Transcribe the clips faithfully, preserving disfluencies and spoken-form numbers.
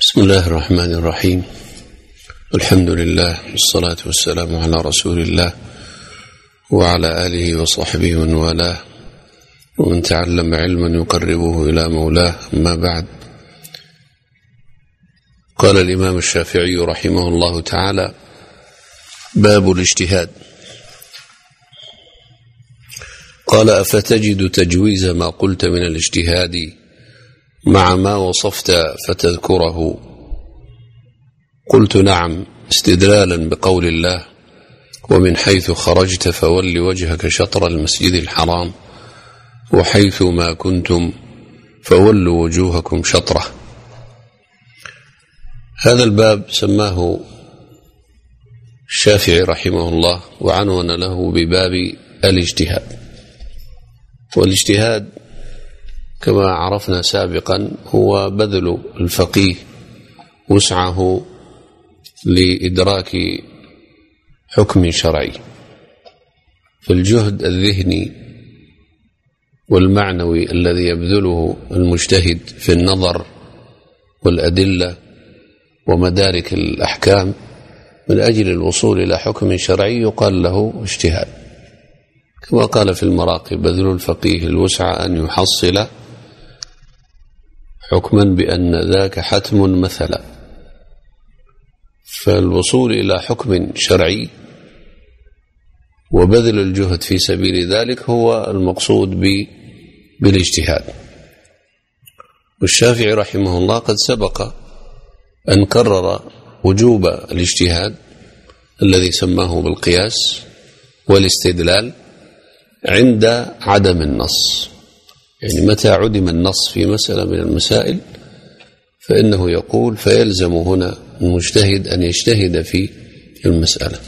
بسم الله الرحمن الرحيم. الحمد لله والصلاة والسلام على رسول الله وعلى آله وصحبه ومن والاه ومن تعلم علما يقربه إلى مولاه. أما بعد، قال الإمام الشافعي رحمه الله تعالى: باب الاجتهاد. قال: أفتجد تجويز ما قلت من الاجتهاد مع ما وصفت فتذكره؟ قلت: نعم، استدلالا بقول الله: ومن حيث خرجت فول وجهك شطر المسجد الحرام وحيث ما كنتم فولوا وجوهكم شطره. هذا الباب سماه الشافعي رحمه الله وعنون له بباب الاجتهاد. والاجتهاد كما عرفنا سابقا هو بذل الفقيه وسعه لإدراك حكم شرعي، فالجهد الذهني والمعنوي الذي يبذله المجتهد في النظر والأدلة ومدارك الأحكام من أجل الوصول إلى حكم شرعي يقال له اجتهاد، كما قال في المراقي: بذل الفقيه الوسع أن يحصل حكما بأن ذاك حتم مثلا. فالوصول إلى حكم شرعي وبذل الجهد في سبيل ذلك هو المقصود بالاجتهاد. والشافعي رحمه الله قد سبق أن كرر وجوب الاجتهاد الذي سماه بالقياس والاستدلال عند عدم النص، يعني متى عدم النص في مسألة من المسائل فإنه يقول فيلزم هنا المجتهد أن يجتهد في المسألة.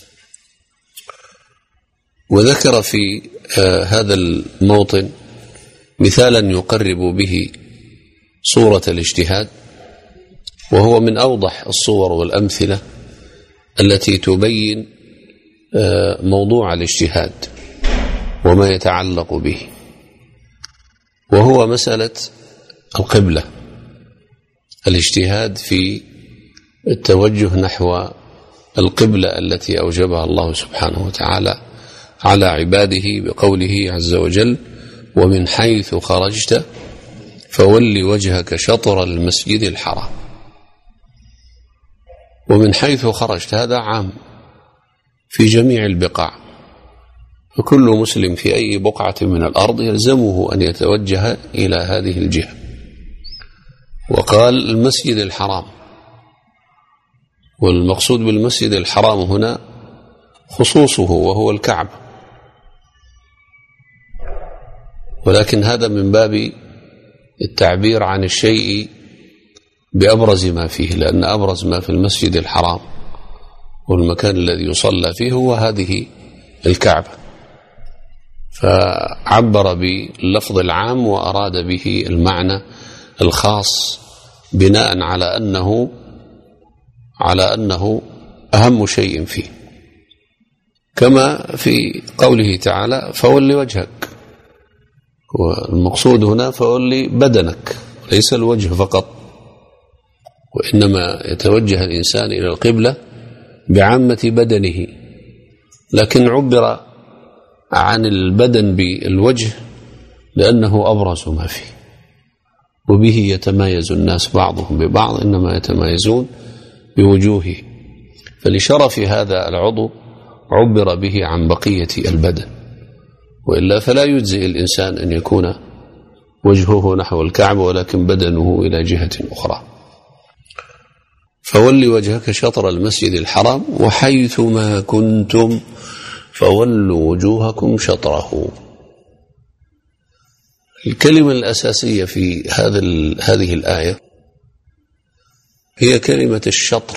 وذكر في آه هذا الموطن مثالا يقرب به صورة الاجتهاد، وهو من أوضح الصور والأمثلة التي تبين آه موضوع الاجتهاد وما يتعلق به، وهو مسألة القبلة، الاجتهاد في التوجه نحو القبلة التي أوجبها الله سبحانه وتعالى على عباده بقوله عز وجل: ومن حيث خرجت فول وجهك شطر المسجد الحرام. ومن حيث خرجت هذا عام في جميع البقاع، فكل مسلم في أي بقعة من الأرض يلزمه أن يتوجه إلى هذه الجهة. وقال المسجد الحرام، والمقصود بالمسجد الحرام هنا خصوصه وهو الكعبة، ولكن هذا من باب التعبير عن الشيء بأبرز ما فيه، لأن أبرز ما في المسجد الحرام والمكان الذي يصلى فيه هو هذه الكعبة، فعبر باللفظ العام وأراد به المعنى الخاص بناء على أنه على أنه أهم شيء فيه، كما في قوله تعالى: فول وجهك. والمقصود هنا فول بدنك وليس الوجه فقط، وإنما يتوجه الإنسان إلى القبلة بعامة بدنه، لكن عبر عن البدن بالوجه لأنه أبرز ما فيه، وبه يتمايز الناس بعضهم ببعض، إنما يتمايزون بوجوهه، فلشرف هذا العضو عبر به عن بقية البدن، وإلا فلا يجزئ الإنسان أن يكون وجهه نحو الكعبة ولكن بدنه إلى جهة أخرى. فول وجهك شطر المسجد الحرام وحيث ما كنتم فولوا وجوهكم شطره. الكلمة الأساسية في هذا هذه الآية هي كلمة الشطر،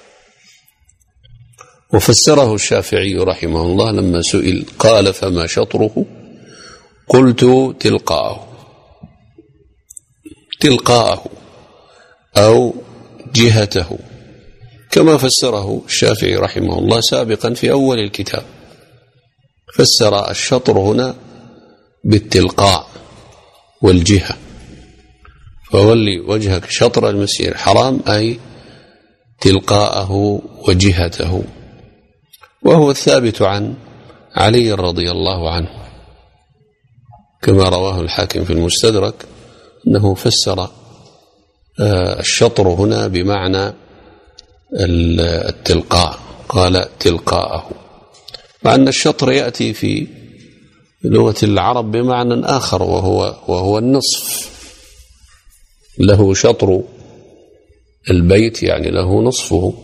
وفسره الشافعي رحمه الله لما سئل قال: فما شطره؟ قلت: تلقاءه تلقاءه أو جهته، كما فسره الشافعي رحمه الله سابقا في أول الكتاب. فسر الشطر هنا بالتلقاء والجهة، فولي وجهك شطر المسجد الحرام أي تلقاءه وجهته. وهو الثابت عن علي رضي الله عنه كما رواه الحاكم في المستدرك أنه فسر الشطر هنا بمعنى التلقاء، قال تلقاءه، مع أن الشطر يأتي في لغة العرب بمعنى آخر وهو, وهو النصف، له شطر البيت يعني له نصفه.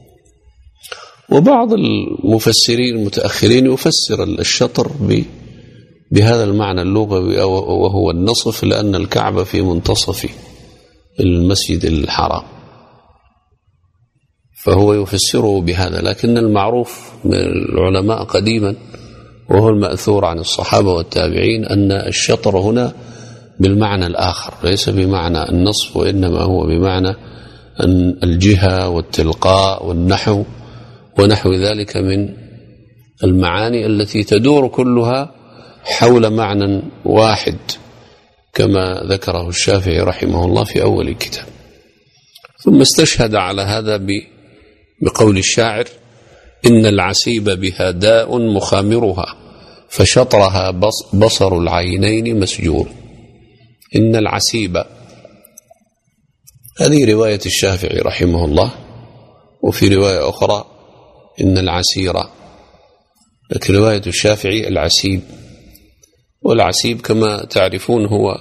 وبعض المفسرين المتأخرين يفسر الشطر بهذا المعنى اللغوي وهو النصف، لأن الكعبة في منتصف المسجد الحرام، فهو يفسره بهذا. لكن المعروف من العلماء قديما وهو المأثور عن الصحابة والتابعين أن الشطر هنا بالمعنى الآخر، ليس بمعنى النصف، وإنما هو بمعنى الجهة والتلقاء والنحو ونحو ذلك من المعاني التي تدور كلها حول معنى واحد كما ذكره الشافعي رحمه الله في أول الكتاب. ثم استشهد على هذا بقول الشاعر: إن العسيب بها داء مخامرها فشطرها بصر العينين مسجور. إن العسيب، هذه رواية الشافعي رحمه الله، وفي رواية أخرى إن العسيرة، لكن رواية الشافعي العسيب. والعسيب كما تعرفون هو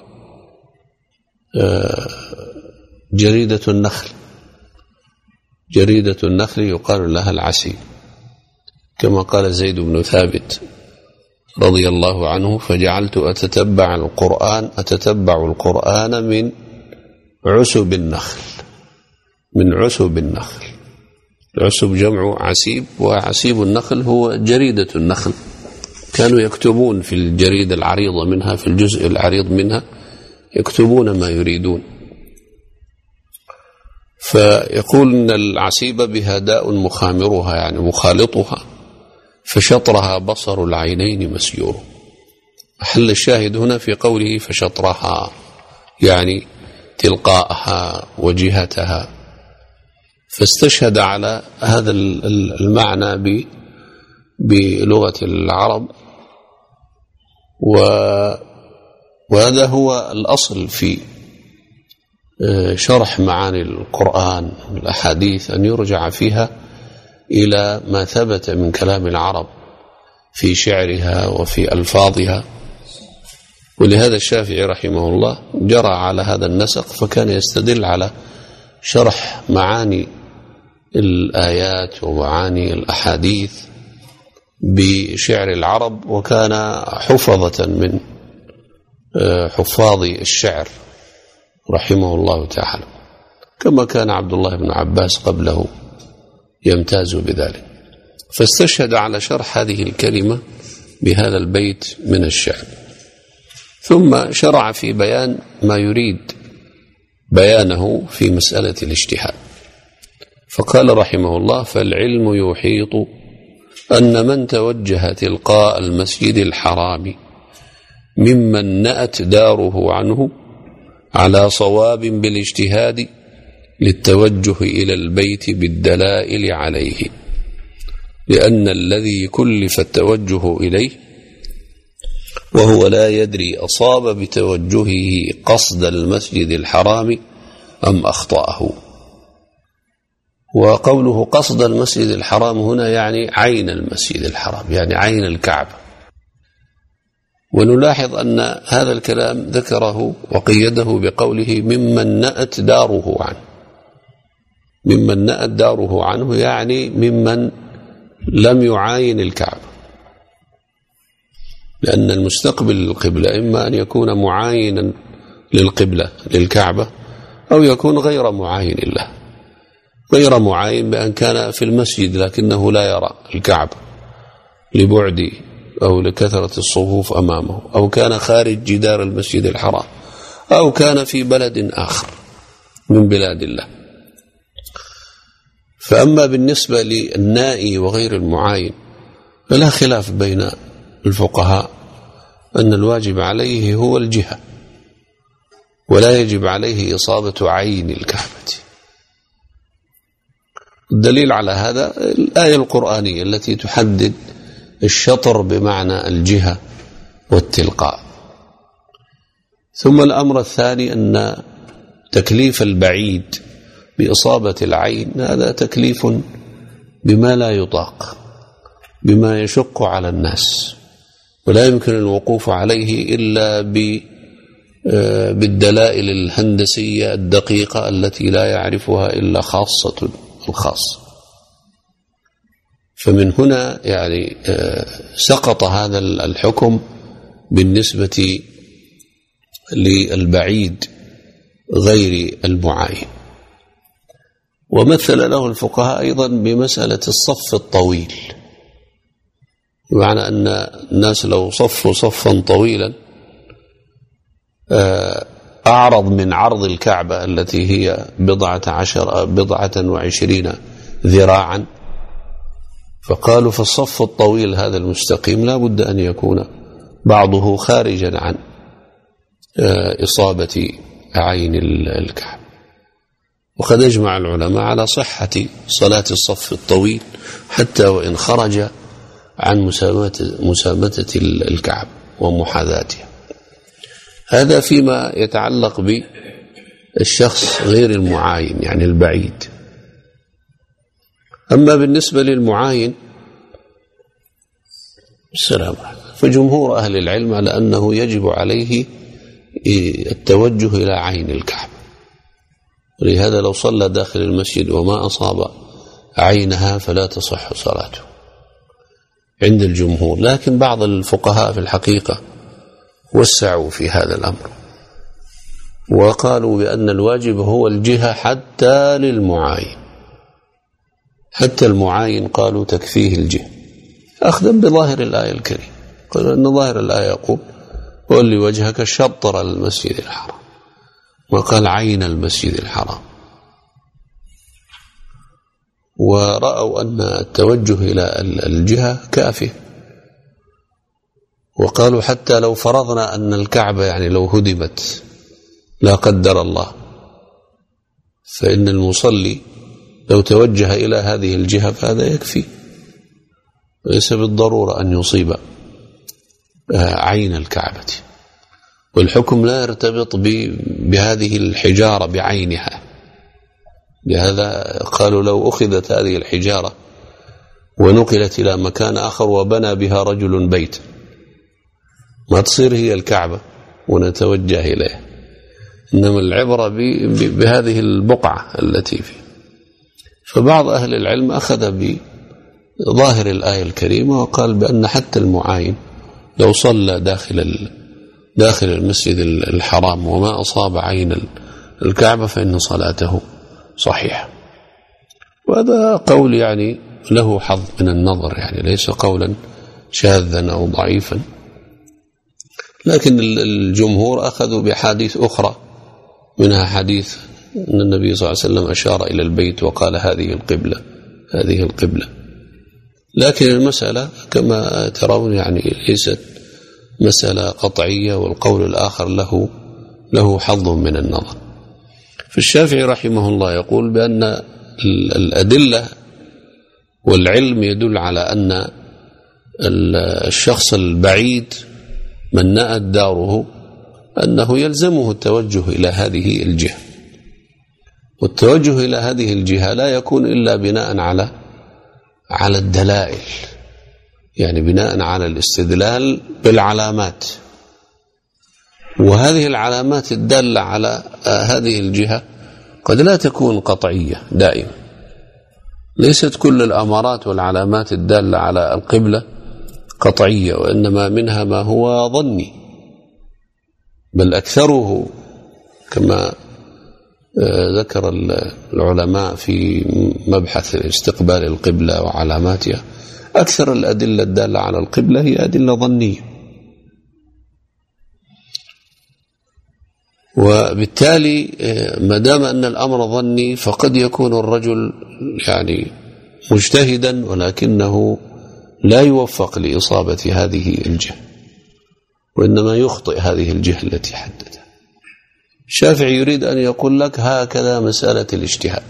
جريدة النخل، جريدة النخل يقال لها العسيب، كما قال زيد بن ثابت رضي الله عنه: فجعلت أتتبع القرآن أتتبع القرآن من عسب النخل، من عسب النخل. العسب جمع عسيب، وعسيب النخل هو جريدة النخل، كانوا يكتبون في الجريدة العريضة منها، في الجزء العريض منها يكتبون ما يريدون. فيقول إن العسيب بها داء مخامرها يعني مخالطها فشطرها بصر العينين مسجور. محل الشاهد هنا في قوله فشطرها يعني تلقاءها وجهتها، فاستشهد على هذا المعنى بلغة العرب، وهذا هو الأصل في شرح معاني القرآن والأحاديث، أن يرجع فيها إلى ما ثبت من كلام العرب في شعرها وفي ألفاظها. ولهذا الشافعي رحمه الله جرى على هذا النسق، فكان يستدل على شرح معاني الآيات ومعاني الأحاديث بشعر العرب، وكان حفظة من حفاظ الشعر رحمه الله تعالى، كما كان عبد الله بن عباس قبله يمتاز بذلك. فاستشهد على شرح هذه الكلمة بهذا البيت من الشعر، ثم شرع في بيان ما يريد بيانه في مسألة الاجتهاد، فقال رحمه الله: فالعلم يحيط أن من توجه تلقاء المسجد الحرام ممن نأت داره عنه على صواب بالاجتهاد للتوجه إلى البيت بالدلائل عليه، لأن الذي كلف التوجه إليه وهو لا يدري أصاب بتوجهه قصد المسجد الحرام أم أخطأه. وقوله قصد المسجد الحرام هنا يعني عين المسجد الحرام، يعني عين الكعبة. ونلاحظ أن هذا الكلام ذكره وقيده بقوله ممن نأت داره عنه. ممن نأت داره عنه يعني ممن لم يعاين الكعبة، لأن المستقبل للقبلة إما أن يكون معاينا للقبلة للكعبة أو يكون غير معاين له. غير معاين بأن كان في المسجد لكنه لا يرى الكعبة لبعد أو لكثرة الصفوف أمامه، أو كان خارج جدار المسجد الحرام، أو كان في بلد آخر من بلاد الله. فأما بالنسبة للنائي وغير المعاين فلا خلاف بين الفقهاء أن الواجب عليه هو الجهة، ولا يجب عليه إصابة عين الكعبة. الدليل على هذا الآية القرآنية التي تحدد الشطر بمعنى الجهة والتلقاء. ثم الأمر الثاني أن تكليف البعيد بإصابة العين هذا تكليف بما لا يطاق، بما يشق على الناس، ولا يمكن الوقوف عليه إلا بالدلائل الهندسية الدقيقة التي لا يعرفها إلا خاصة الخاص. فمن هنا يعني سقط هذا الحكم بالنسبة للبعيد غير المعاين. ومثل له الفقهاء أيضا بمسألة الصف الطويل، بمعنى أن الناس لو صفوا صفا طويلا أعرض من عرض الكعبة التي هي بضعة عشر بضعة وعشرين ذراعا، فقالوا فالصف الطويل هذا المستقيم لا بد أن يكون بعضه خارجا عن إصابة عين الكعبة. وقد أجمع العلماء على صحة صلاة الصف الطويل حتى وإن خرج عن مسامتة الكعبة ومحاذاتها. هذا فيما يتعلق بالشخص غير المعاين يعني البعيد. أما بالنسبة للمعاين السلام فجمهور أهل العلم على أنه يجب عليه التوجه إلى عين الكعبة، ولهذا لو صلى داخل المسجد وما أصاب عينها فلا تصح صلاته عند الجمهور. لكن بعض الفقهاء في الحقيقة وسعوا في هذا الأمر وقالوا بأن الواجب هو الجهة حتى للمعاين، حتى المعاين قالوا تكفيه الجهة أخذا بظاهر الآية الكريمة. قالوا أن ظاهر الآية يقول ولي وجهك شطر المسجد الحرام، وقال عين المسجد الحرام. ورأوا أن التوجه إلى الجهة كافي، وقالوا حتى لو فرضنا أن الكعبة يعني لو هدمت لا قدر الله، فإن المصلي لو توجه إلى هذه الجهة فهذا يكفي، ليس بالضرورة أن يصيب عين الكعبة. والحكم لا يرتبط بهذه الحجارة بعينها، لهذا قالوا لو أخذت هذه الحجارة ونقلت إلى مكان آخر وبنى بها رجل بيت ما تصير هي الكعبة ونتوجه إليها، إنما العبرة بهذه البقعة التي فيه. فبعض أهل العلم أخذ بظاهر الآية الكريمة وقال بأن حتى المعاين لو صلى داخل داخل المسجد الحرام وما أصاب عين الكعبة فإن صلاته صحيحة. وهذا قول يعني له حظ من النظر، يعني ليس قولا شاذا أو ضعيفا، لكن الجمهور أخذوا بحديث أخرى، منها حديث أن النبي صلى الله عليه وسلم أشار إلى البيت وقال هذه القبلة هذه القبلة. لكن المسألة كما ترون يعني ليست مسألة قطعية، والقول الآخر له له حظ من النظر. فالشافعي رحمه الله يقول بأن الأدلة والعلم يدل على أن الشخص البعيد من نأت داره أنه يلزمه التوجه إلى هذه الجهة، والتوجه إلى هذه الجهة لا يكون إلا بناء على على الدلائل، يعني بناء على الاستدلال بالعلامات. وهذه العلامات الدالة على هذه الجهة قد لا تكون قطعية دائما، ليست كل الأمارات والعلامات الدالة على القبلة قطعية، وإنما منها ما هو ظني، بل أكثره كما ذكر العلماء في مبحث استقبال القبلة وعلاماتها، أكثر الأدلة الدالة على القبلة هي أدلة ظنية. وبالتالي ما دام أن الأمر ظني فقد يكون الرجل يعني مجتهدا ولكنه لا يوفق لإصابة هذه الجهة، وإنما يخطئ هذه الجهة التي حددها. الشافعي يريد أن يقول لك هكذا مسألة الاجتهاد،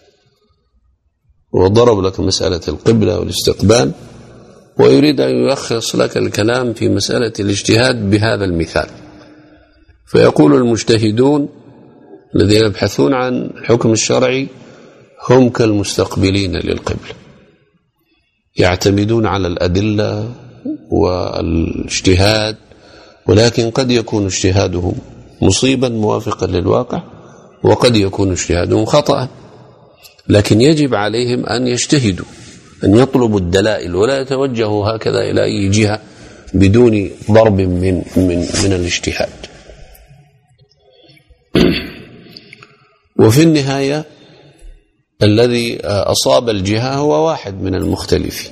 وضرب لك مسألة القبلة والاستقبال، ويريد أن يلخص لك الكلام في مسألة الاجتهاد بهذا المثال. فيقول المجتهدون الذين يبحثون عن الحكم الشرعي هم كالمستقبلين للقبلة، يعتمدون على الأدلة والاجتهاد، ولكن قد يكون اجتهادهم مصيبا موافقا للواقع، وقد يكون اجتهادهم خطأ، لكن يجب عليهم أن يجتهدوا، أن يطلبوا الدلائل، ولا يتوجهوا هكذا إلى أي جهة بدون ضرب من, من, من الاجتهاد. وفي النهاية الذي أصاب الجهة هو واحد من المختلفين،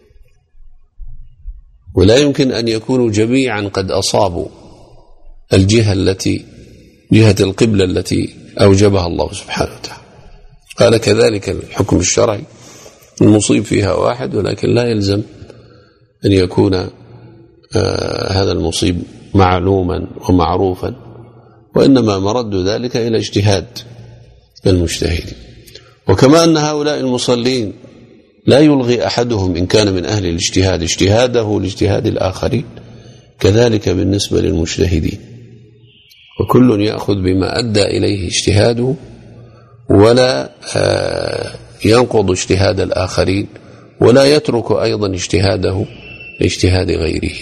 ولا يمكن أن يكونوا جميعا قد أصابوا الجهة التي جهة القبلة التي أوجبها الله سبحانه وتعالى. قال كذلك الحكم الشرعي المصيب فيها واحد، ولكن لا يلزم أن يكون آه هذا المصيب معلوما ومعروفا، وإنما مرد ذلك إلى اجتهاد المجتهدين. وكما أن هؤلاء المصلين لا يلغي أحدهم إن كان من أهل الاجتهاد اجتهاده لاجتهاد الآخرين، كذلك بالنسبة للمجتهدين، وكل يأخذ بما أدى إليه اجتهاده، ولا ينقض اجتهاد الآخرين، ولا يترك أيضا اجتهاده لاجتهاد غيره.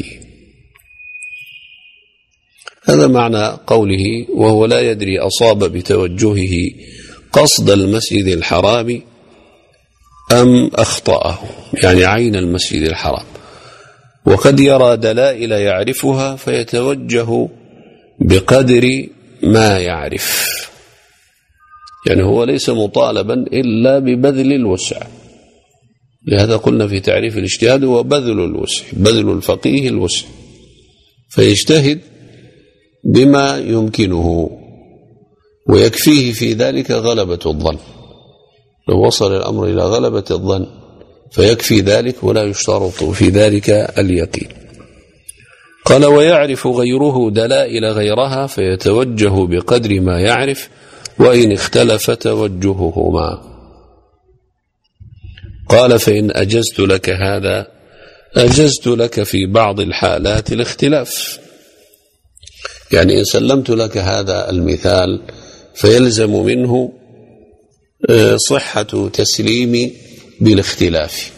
هذا معنى قوله وهو لا يدري أصاب بتوجهه قصد المسجد الحرام أم أخطأه، يعني عين المسجد الحرام، وقد يرى دلائل يعرفها فيتوجه بقدر ما يعرف، يعني هو ليس مطالبا إلا ببذل الوسع. لهذا قلنا في تعريف الاجتهاد هو بذل الوسع، بذل الفقيه الوسع، فيجتهد بما يمكنه، ويكفيه في ذلك غلبة الظن. لو وصل الأمر إلى غلبة الظن فيكفي ذلك، ولا يشترط في ذلك اليقين. قال ويعرف غيره دلائل غيرها فيتوجه بقدر ما يعرف، وإن اختلف توجههما. قال فإن أجزت لك هذا أجزت لك في بعض الحالات الاختلاف، يعني إن سلمت لك هذا المثال فيلزم منه صحة تسليم بالاختلاف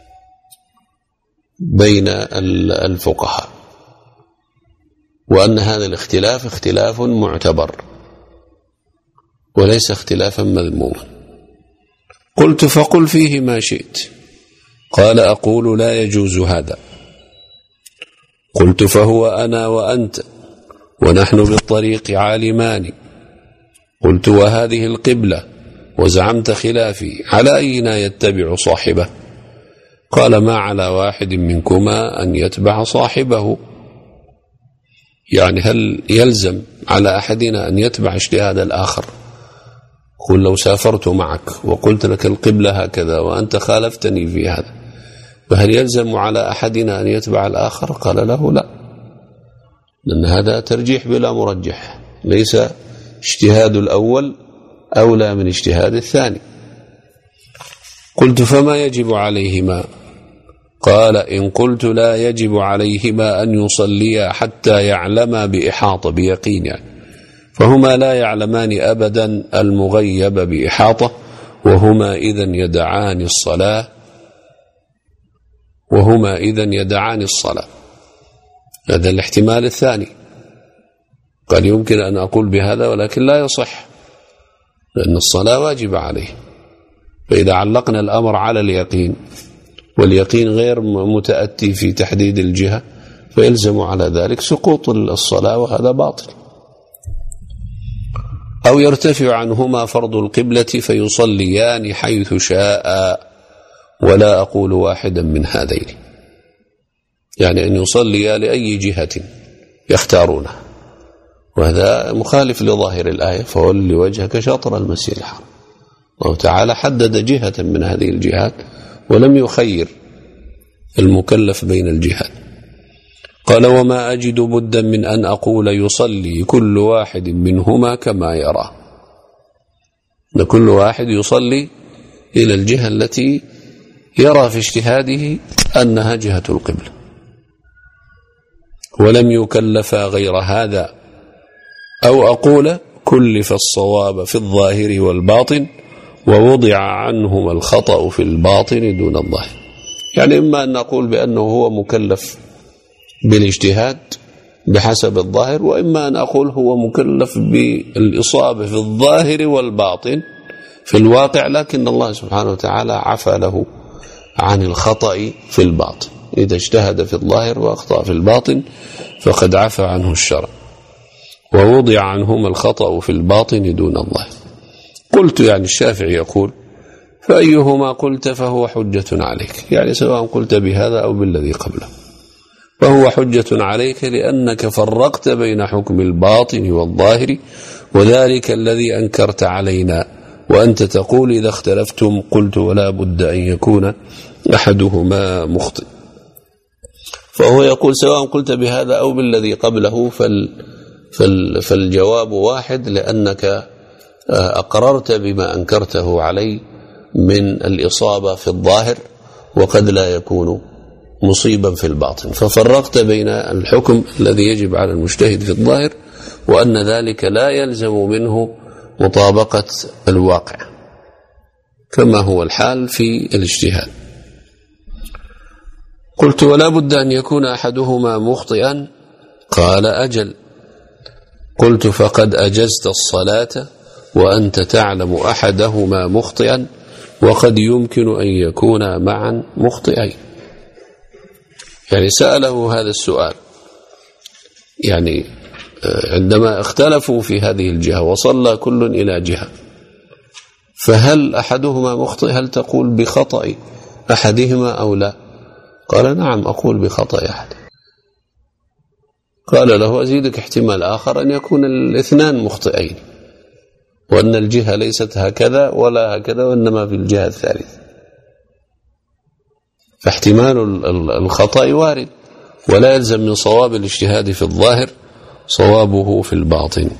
بين الفقهاء، وأن هذا الاختلاف اختلاف معتبر وليس اختلافا مذموما. قلت فقل فيه ما شئت. قال أقول لا يجوز هذا. قلت فهو أنا وأنت ونحن بالطريق عالمان. قلت وهذه القبلة وزعمت خلافي، على أينا يتبع صاحبه؟ قال ما على واحد منكما أن يتبع صاحبه، يعني هل يلزم على أحدنا أن يتبع اجتهاد الآخر؟ قل لو سافرت معك وقلت لك القبلة هكذا وأنت خالفتني في هذا، فهل يلزم على أحدنا أن يتبع الآخر؟ قال له لا، لأن هذا ترجيح بلا مرجح، ليس اجتهاد الأول أولى من اجتهاد الثاني. قلت فما يجب عليهما؟ قال إن قلت لا يجب عليهما أن يصليا حتى يعلما بإحاطة بيقين، يعني فهما لا يعلمان أبدا المغيب بإحاطة، وهما إذن يدعان الصلاة وهما إذن يدعان الصلاة. هذا الاحتمال الثاني، قد يمكن أن أقول بهذا ولكن لا يصح، لأن الصلاة واجبة عليه. فإذا علقنا الأمر على اليقين واليقين غير متأتي في تحديد الجهة، فيلزم على ذلك سقوط الصلاة، وهذا باطل. أو يرتفع عنهما فرض القبلة فيصليان حيث شاء، ولا أقول واحدا من هذين، يعني أن يصليا لأي جهة يختارونه، وهذا مخالف لظاهر الآية فول وجهك شطر المسجد الحرام. الله تعالى حدد جهة من هذه الجهات ولم يخير المكلف بين الجهات. قال وما أجد بدا من أن أقول يصلي كل واحد منهما كما يرى، كل واحد يصلي إلى الجهة التي يرى في اجتهاده أنها جهة القبلة، ولم يكلف غير هذا. أو أقول كلف الصواب في الظاهر والباطن ووضع عنهما الخطأ في الباطن دون الظاهر. يعني إما أن نقول بأنه هو مكلف بالاجتهاد بحسب الظاهر، وإما أن أقول هو مكلف بالإصابة في الظاهر والباطن في الواقع، لكن الله سبحانه وتعالى عفى له عن الخطأ في الباطن. إذا اجتهد في الظاهر وأخطأ في الباطن فقد عفى عنه الشرع، ووضع عنهما الخطأ في الباطن دون الظاهر. قلت يعني الشافعي يقول فأيهما قلت فهو حجة عليك، يعني سواء قلت بهذا أو بالذي قبله فهو حجة عليك، لأنك فرقت بين حكم الباطن والظاهر، وذلك الذي أنكرت علينا، وأنت تقول إذا اختلفتم قلت ولا بد أن يكون أحدهما مخطئ. فهو يقول سواء قلت بهذا أو بالذي قبله فال فال فالجواب واحد، لأنك أقررت بما أنكرته علي من الإصابة في الظاهر وقد لا يكون مصيبا في الباطن، ففرقت بين الحكم الذي يجب على المجتهد في الظاهر وأن ذلك لا يلزم منه مطابقة الواقع كما هو الحال في الاجتهاد. قلت ولا بد أن يكون أحدهما مخطئا، قال أجل. قلت فقد أجزت الصلاة وأنت تعلم أحدهما مخطئا، وقد يمكن أن يكون معا مخطئين. يعني سأله هذا السؤال، يعني عندما اختلفوا في هذه الجهة وصلى كل إلى جهة، فهل أحدهما مخطئ؟ هل تقول بخطأ أحدهما أو لا؟ قال نعم أقول بخطأ أحد. قال له أزيدك احتمال آخر أن يكون الاثنان مخطئين، وأن الجهة ليست هكذا ولا هكذا وإنما في الجهة الثالثة، فاحتمال الخطأ وارد، ولا يلزم من صواب الاجتهاد في الظاهر صوابه في الباطن.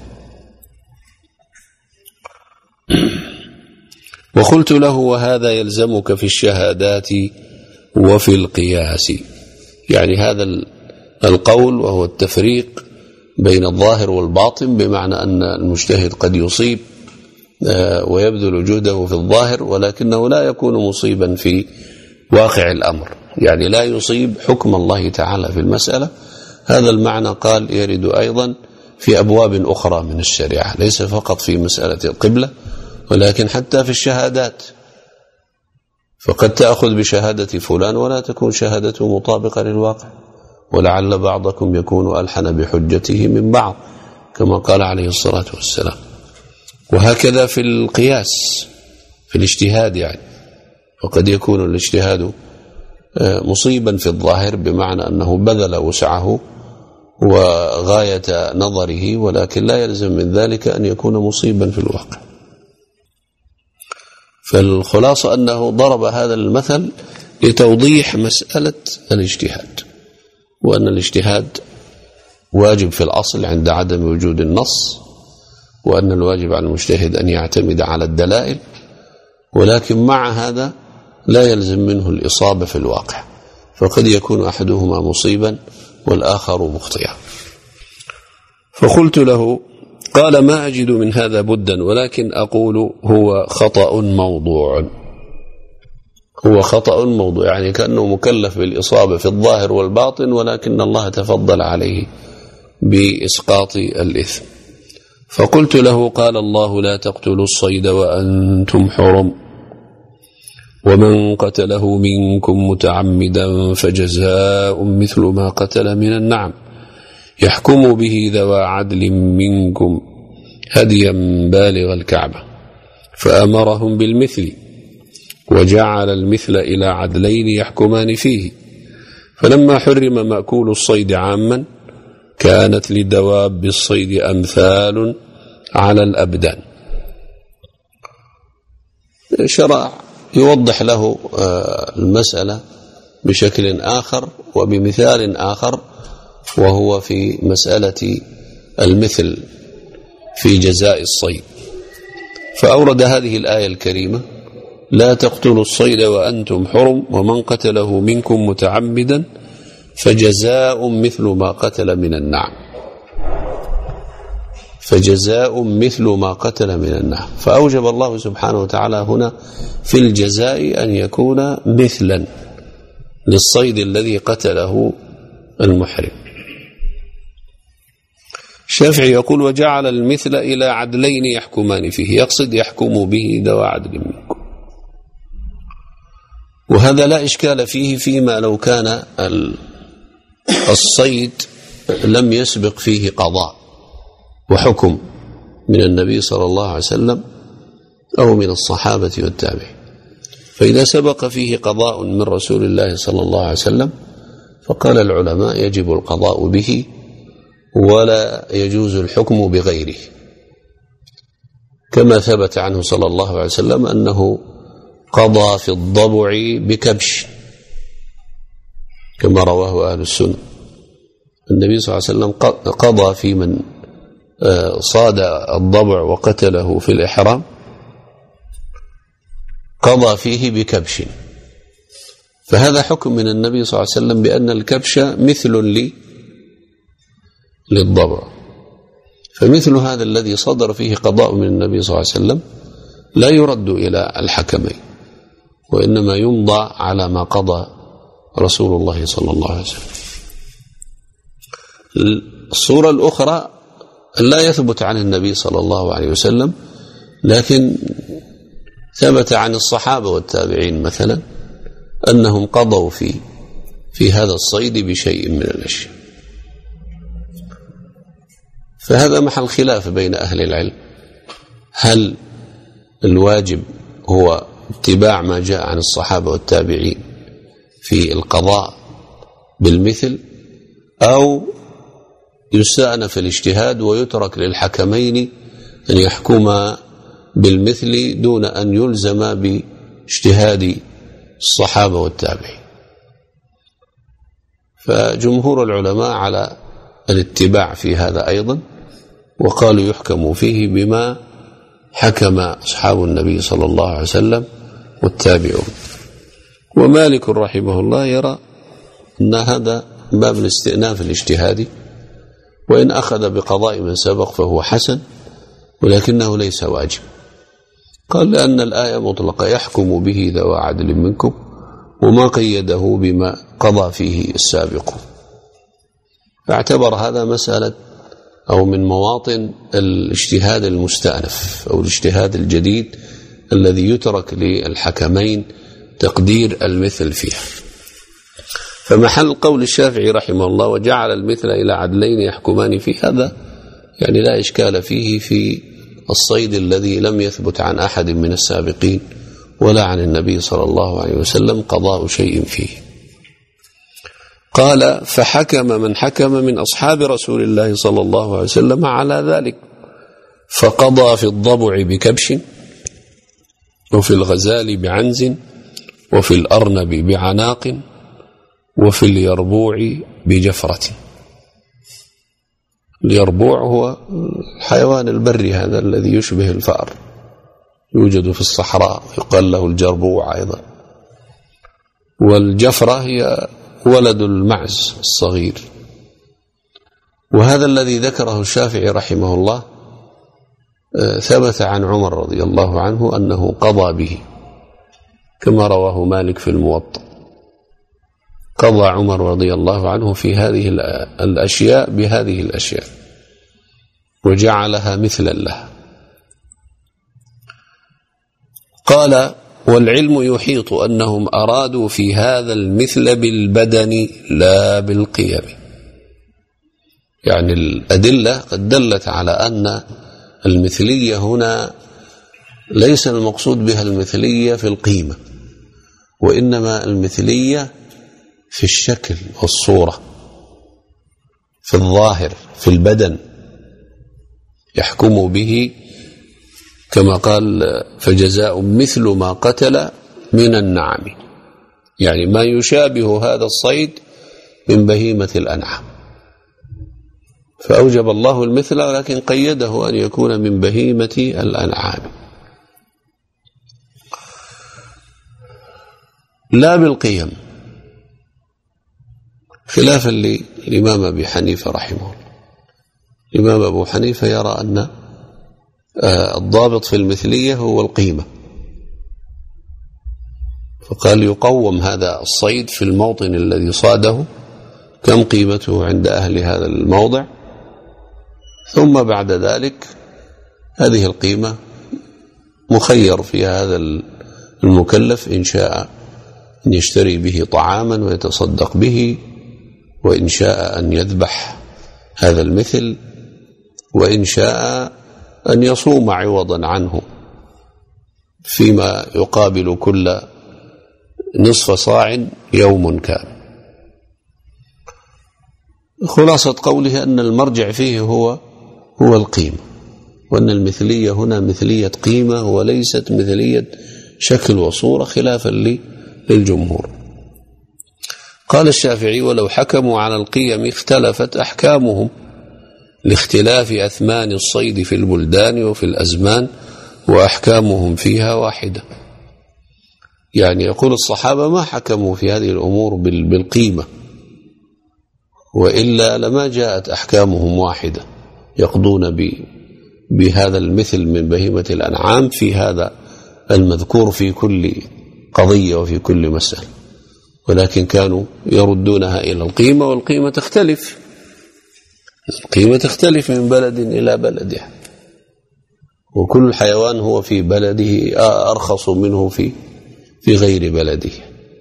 وقلت له وهذا يلزمك في الشهادات وفي القياس، يعني هذا القول وهو التفريق بين الظاهر والباطن، بمعنى أن المجتهد قد يصيب ويبذل جهده في الظاهر ولكنه لا يكون مصيبا في واقع الأمر، يعني لا يصيب حكم الله تعالى في المسألة. هذا المعنى قال يرد أيضا في أبواب أخرى من الشريعة، ليس فقط في مسألة القبلة ولكن حتى في الشهادات، فقد تأخذ بشهادة فلان ولا تكون شهادته مطابقة للواقع، ولعل بعضكم يكون ألحن بحجته من بعض كما قال عليه الصلاة والسلام. وهكذا في القياس في الاجتهاد، يعني وقد يكون الاجتهاد مصيبا في الظاهر بمعنى أنه بذل وسعه وغاية نظره، ولكن لا يلزم من ذلك أن يكون مصيبا في الواقع. فالخلاصة أنه ضرب هذا المثل لتوضيح مسألة الاجتهاد، وأن الاجتهاد واجب في الأصل عند عدم وجود النص، وأن الواجب على المجتهد أن يعتمد على الدلائل، ولكن مع هذا لا يلزم منه الإصابة في الواقع، فقد يكون أحدهما مصيبا والآخر مخطئا. فقلت له قال ما أجد من هذا بدا، ولكن أقول هو خطأ موضوع. هو خطأ موضوع يعني كأنه مكلف بالإصابة في الظاهر والباطن، ولكن الله تفضل عليه بإسقاط الإثم. فقلت له قال الله لا تقتلوا الصيد وأنتم حرم، ومن قتله منكم متعمدا فجزاء مثل ما قتل من النعم، يحكم به ذوى عدل منكم هديا بالغ الكعبة، فأمرهم بالمثل وجعل المثل إلى عدلين يحكمان فيه. فلما حرم مأكول الصيد عاما كانت لدواب الصيد أمثال على الأبدان. شرع يوضح له المسألة بشكل آخر وبمثال آخر، وهو في مسألة المثل في جزاء الصيد، فأورد هذه الآية الكريمة: لا تقتلوا الصيد وأنتم حرم ومن قتله منكم متعمدا فجزاء مثل ما قتل من النعم. فجزاء مثل ما قتل من النعم، فأوجب الله سبحانه وتعالى هنا في الجزاء أن يكون مثلا للصيد الذي قتله المحرم. الشافعي يقول: وجعل المثل إلى عدلين يحكمان فيه، يقصد يحكم به ذوى عدل منكم. وهذا لا إشكال فيه فيما لو كان الصيد لم يسبق فيه قضاء وحكم من النبي صلى الله عليه وسلم أو من الصحابة والتابعين. فإذا سبق فيه قضاء من رسول الله صلى الله عليه وسلم فقال العلماء: يجب القضاء به ولا يجوز الحكم بغيره، كما ثبت عنه صلى الله عليه وسلم أنه قضى في الضبع بكبش، كما رواه أهل السنة. النبي صلى الله عليه وسلم قضى في من صاد الضبع وقتله في الإحرام، قضى فيه بكبش، فهذا حكم من النبي صلى الله عليه وسلم بأن الكبش مثل لي للضبع. فمثل هذا الذي صدر فيه قضاء من النبي صلى الله عليه وسلم لا يرد إلى الحكمين، وإنما يمضى على ما قضى رسول الله صلى الله عليه وسلم. الصورة الأخرى لا يثبت عن النبي صلى الله عليه وسلم، لكن ثبت عن الصحابة والتابعين مثلا أنهم قضوا في في هذا الصيد بشيء من الأشياء، فهذا محل خلاف بين أهل العلم: هل الواجب هو اتباع ما جاء عن الصحابة والتابعين في القضاء بالمثل، أو يستأنف الاجتهاد ويترك للحكمين أن يحكما بالمثل دون أن يلزم باجتهاد الصحابة والتابعين؟ فجمهور العلماء على الاتباع في هذا أيضا، وقالوا يحكم فيه بما حكم أصحاب النبي صلى الله عليه وسلم والتابعون. ومالك رحمه الله يرى أن هذا باب الاستئناف الاجتهادي، وإن أخذ بقضاء من سبق فهو حسن، ولكنه ليس واجب. قال: لأن الآية مطلقة يحكم به ذوى عدل منكم، وما قيده بما قضى فيه السابق. فاعتبر هذا مسألة أو من مواطن الاجتهاد المستأنف أو الاجتهاد الجديد الذي يترك للحكمين تقدير المثل فيها. فمحل قول الشافعي رحمه الله: وجعل المثل إلى عدلين يحكمان فيه، هذا يعني لا إشكال فيه في الصيد الذي لم يثبت عن أحد من السابقين ولا عن النبي صلى الله عليه وسلم قضاء شيء فيه. قال: فحكم من حكم من أصحاب رسول الله صلى الله عليه وسلم على ذلك، فقضى في الضبع بكبش، وفي الغزال بعنز، وفي الأرنب بعناق، وفي اليربوع بجفرة. اليربوع هو الحيوان البري هذا الذي يشبه الفأر، يوجد في الصحراء، يقال له الجربوع أيضا. والجفرة هي ولد المعز الصغير. وهذا الذي ذكره الشافعي رحمه الله ثبت عن عمر رضي الله عنه أنه قضى به، كما رواه مالك في الموطأ. قضى عمر رضي الله عنه في هذه الأشياء بهذه الأشياء وجعلها مثلا لها. قال: والعلم يحيط أنهم أرادوا في هذا المثل بالبدن لا بالقيم. يعني الأدلة قد دلت على أن المثلية هنا ليس المقصود بها المثلية في القيمة، وإنما المثلية في الشكل والصورة، في الظاهر، في البدن، يحكم به كما قال: فجزاء مثل ما قتل من النعم، يعني ما يشابه هذا الصيد من بهيمة الأنعام. فأوجب الله المثل، ولكن قيده أن يكون من بهيمة الأنعام لا بالقيم، خلافا للإمام أبي حنيفة رحمه الله. الإمام أبو حنيفة يرى أن الضابط في المثلية هو القيمة، فقال يقوم هذا الصيد في الموطن الذي صاده، كم قيمته عند أهل هذا الموضع، ثم بعد ذلك هذه القيمة مخير فيها هذا المكلف إن شاء أن يشتري به طعاما ويتصدق به، وإن شاء أن يذبح هذا المثل، وإن شاء أن يصوم عوضا عنه فيما يقابل كل نصف صاع يوم كامل. خلاصة قوله أن المرجع فيه هو هو القيمة، وأن المثلية هنا مثلية قيمة وليست مثلية شكل وصورة خلافا للجمهور. قال الشافعي ولو حكموا على القيم اختلفت أحكامهم لاختلاف أثمان الصيد في البلدان وفي الأزمان، وأحكامهم فيها واحدة. يعني يقول الصحابة ما حكموا في هذه الأمور بالقيمة، وإلا لما جاءت أحكامهم واحدة يقضون بهذا المثل من بهيمة الأنعام في هذا المذكور في كل قضية وفي كل مسألة، ولكن كانوا يردونها إلى القيمة، والقيمة تختلف القيمة تختلف من بلد إلى بلده، وكل حيوان هو في بلده أرخص منه في في غير بلده.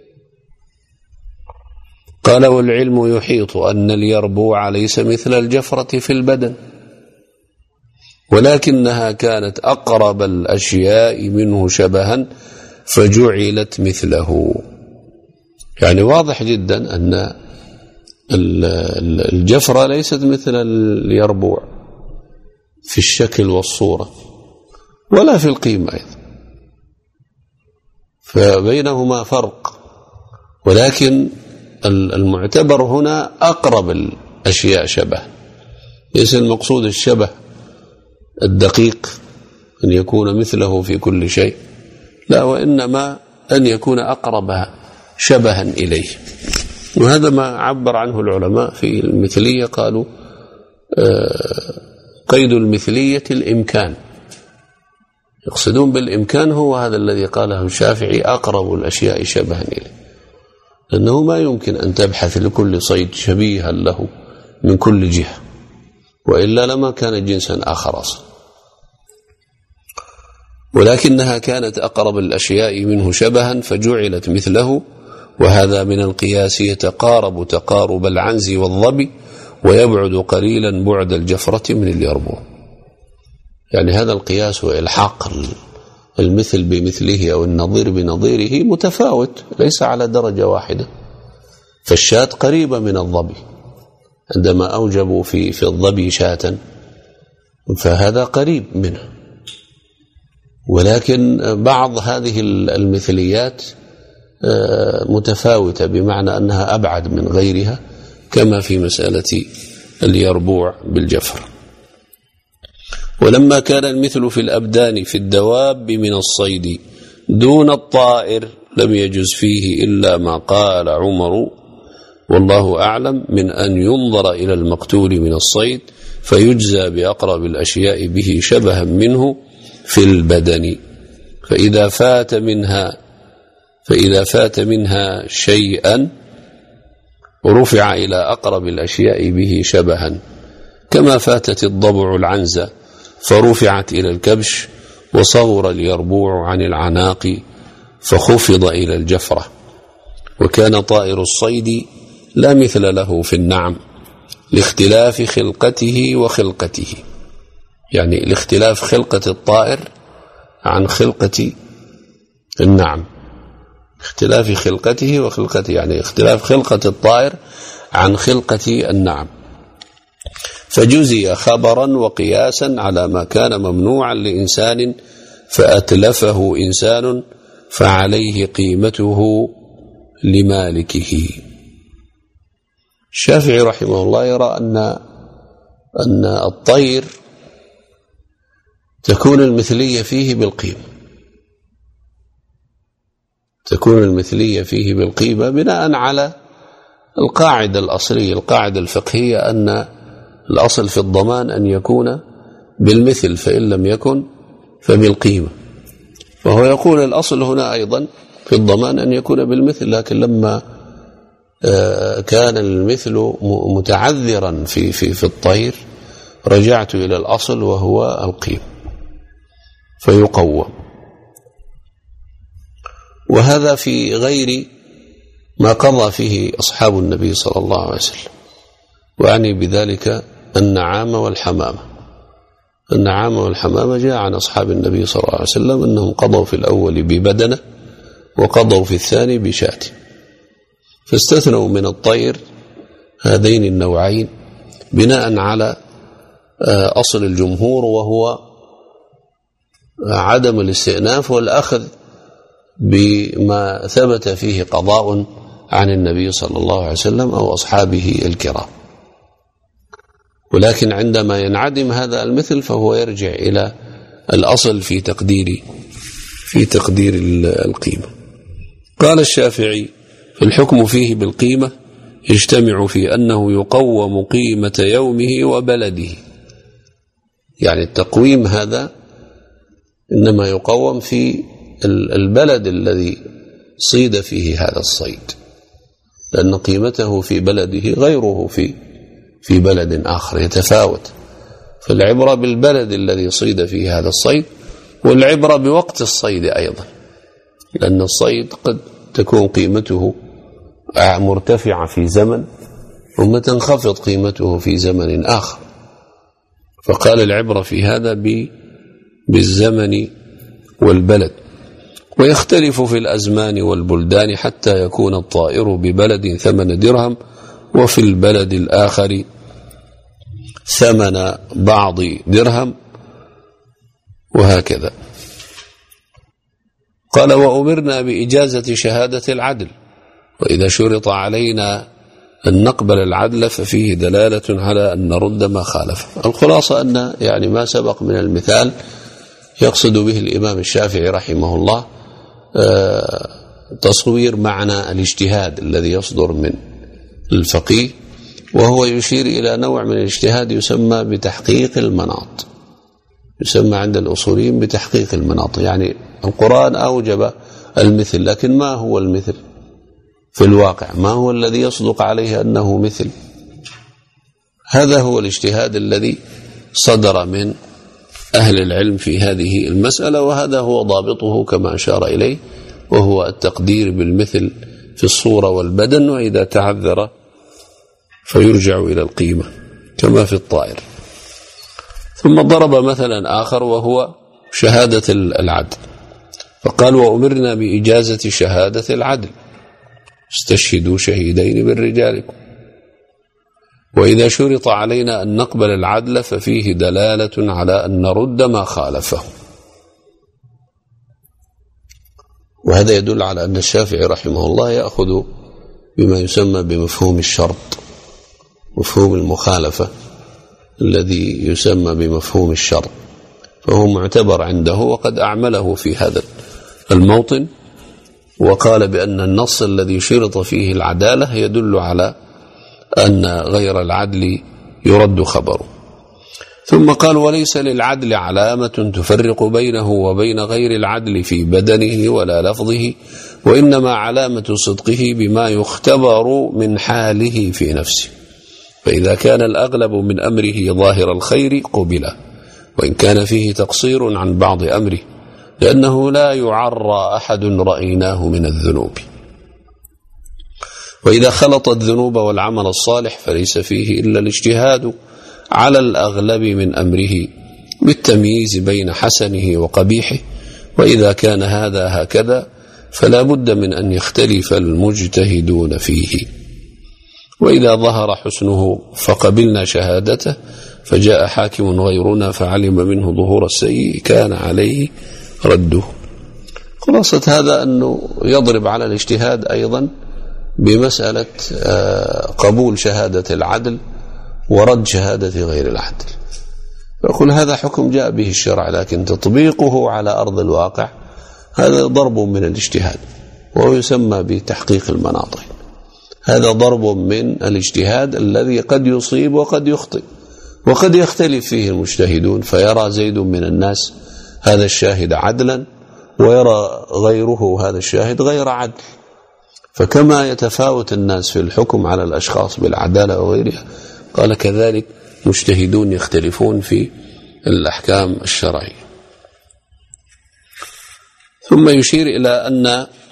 قال والعلم يحيط أن اليربوع ليس مثل الجفرة في البدن، ولكنها كانت أقرب الأشياء منه شبها فجعلت مثله. يعني واضح جدا أن الجفرة ليست مثل اليربوع في الشكل والصورة ولا في القيمة أيضا، فبينهما فرق، ولكن المعتبر هنا أقرب الأشياء شبه، ليس المقصود الشبه الدقيق أن يكون مثله في كل شيء، لا، وإنما أن يكون أقرب شبها إليه. وهذا ما عبر عنه العلماء في المثلية، قالوا قيد المثلية الإمكان، يقصدون بالإمكان هو هذا الذي قاله الشافعي أقرب الأشياء شبها إليه، لأنه ما يمكن أن تبحث لكل صيد شبيها له من كل جهة، وإلا لما كان جنسا آخر أصلا، ولكنها كانت أقرب الأشياء منه شبها فجعلت مثله. وهذا من القياس يتقارب تقارب العنز والظبي ويبعد قليلا بعد الجفرة من اليربوع. يعني هذا القياس وإلحاق المثل بمثله أو النظير بنظيره متفاوت، ليس على درجة واحدة. فالشاة قريبة من الظبي، عندما أوجبوا في في الظبي شاة فهذا قريب منه، ولكن بعض هذه المثليات متفاوتة بمعنى أنها أبعد من غيرها، كما في مسألة اليربوع بالجفر. ولما كان المثل في الأبدان في الدواب من الصيد دون الطائر لم يجز فيه إلا ما قال عمر والله أعلم من أن ينظر إلى المقتول من الصيد فيجزى بأقرب الأشياء به شبها منه في البدن، فإذا فات منها فإذا فات منها شيئا رفع إلى أقرب الأشياء به شبها، كما فاتت الضبع العنزة فرفعت إلى الكبش، وصغر اليربوع عن العناق فخفض إلى الجفرة. وكان طائر الصيد لا مثل له في النعم لاختلاف خلقته وخلقته، يعني لاختلاف خلقة الطائر عن خلقة النعم، اختلاف خلقته وخلقته، يعني اختلاف خلقة الطائر عن خلقة النعم، فجزي خبرا وقياسا على ما كان ممنوعا لإنسان فأتلفه إنسان فعليه قيمته لمالكه. الشافعي رحمه الله يرى أن أن الطير تكون المثلية فيه بالقيمة تكون المثلية فيه بالقيمة بناء على القاعدة الأصلية القاعدة الفقهية أن الأصل في الضمان أن يكون بالمثل، فإن لم يكن فبالقيمة. فهو يقول الأصل هنا أيضا في الضمان أن يكون بالمثل، لكن لما كان المثل متعذرا في في في الطير رجعت إلى الأصل وهو القيمة فيقوم. وهذا في غير ما قضى فيه أصحاب النبي صلى الله عليه وسلم، وعني بذلك النعام والحمامة. النعام والحمامة جاء عن أصحاب النبي صلى الله عليه وسلم أنهم قضوا في الأول ببدنة وقضوا في الثاني بشاة، فاستثنوا من الطير هذين النوعين بناء على أصل الجمهور وهو عدم الاستئناف والأخذ بما ثبت فيه قضاء عن النبي صلى الله عليه وسلم أو أصحابه الكرام. ولكن عندما ينعدم هذا المثل فهو يرجع إلى الأصل في تقدير في تقدير القيمة. قال الشافعي: في الحكم فيه بالقيمة يجتمع في أنه يقوم قيمة يومه وبلده. يعني التقويم هذا إنما يقوم في البلد الذي صيد فيه هذا الصيد، لأن قيمته في بلده غيره في في بلد آخر يتفاوت. فالعبرة بالبلد الذي صيد فيه هذا الصيد، والعبرة بوقت الصيد أيضا، لأن الصيد قد تكون قيمته مرتفعة في زمن ثم تنخفض قيمته في زمن آخر. فقال العبرة في هذا بالزمن والبلد. ويختلف في الأزمان والبلدان حتى يكون الطائر ببلد ثمن درهم وفي البلد الآخر ثمن بعض درهم، وهكذا. قال: وأمرنا بإجازة شهادة العدل، وإذا شرط علينا أن نقبل العدل ففيه دلالة على أن نرد ما خالف. الخلاصة أن يعني ما سبق من المثال يقصد به الإمام الشافعي رحمه الله تصوير معنى الاجتهاد الذي يصدر من الفقيه، وهو يشير إلى نوع من الاجتهاد يسمى بتحقيق المناط، يسمى عند الأصوليين بتحقيق المناط. يعني القرآن أوجب المثل، لكن ما هو المثل في الواقع؟ ما هو الذي يصدق عليه أنه مثل؟ هذا هو الاجتهاد الذي صدر من أهل العلم في هذه المسألة، وهذا هو ضابطه كما أشار إليه، وهو التقدير بالمثل في الصورة والبدن، وإذا تعذر فيرجع إلى القيمة كما في الطائر. ثم ضرب مثلا آخر وهو شهادة العدل، فقال: وأمرنا بإجازة شهادة العدل، استشهدوا شهيدين من رجالكم، وإذا شرط علينا أن نقبل العدل ففيه دلالة على أن نرد ما خالفه. وهذا يدل على أن الشافعي رحمه الله يأخذ بما يسمى بمفهوم الشرط، مفهوم المخالفة الذي يسمى بمفهوم الشرط، فهو معتبر عنده، وقد أعمله في هذا الموطن، وقال بأن النص الذي شرط فيه العدالة يدل على أن غير العدل يرد خبره. ثم قال: وليس للعدل علامة تفرق بينه وبين غير العدل في بدنه ولا لفظه، وإنما علامة صدقه بما يختبر من حاله في نفسه، فإذا كان الأغلب من أمره ظاهر الخير قبل، وإن كان فيه تقصير عن بعض أمره، لأنه لا يعرى أحد رأيناه من الذنوب. وإذا خلط الذنوب والعمل الصالح فليس فيه إلا الاجتهاد على الأغلب من أمره بالتمييز بين حسنه وقبيحه، وإذا كان هذا هكذا فلا بد من أن يختلف المجتهدون فيه. وإذا ظهر حسنه فقبلنا شهادته، فجاء حاكم غيرنا فعلم منه ظهور السيء كان عليه رده. خلاصة هذا أنه يضرب على الاجتهاد أيضا بمسألة قبول شهادة العدل ورد شهادة غير العدل. يقول هذا حكم جاء به الشرع، لكن تطبيقه على أرض الواقع هذا ضرب من الاجتهاد، وهو يسمى بتحقيق المناطق. هذا ضرب من الاجتهاد الذي قد يصيب وقد يخطئ، وقد يختلف فيه المجتهدون، فيرى زيد من الناس هذا الشاهد عدلا، ويرى غيره هذا الشاهد غير عدل. فكما يتفاوت الناس في الحكم على الأشخاص بالعدالة وغيرها، قال كذلك مجتهدون يختلفون في الأحكام الشرعية. ثم يشير إلى أن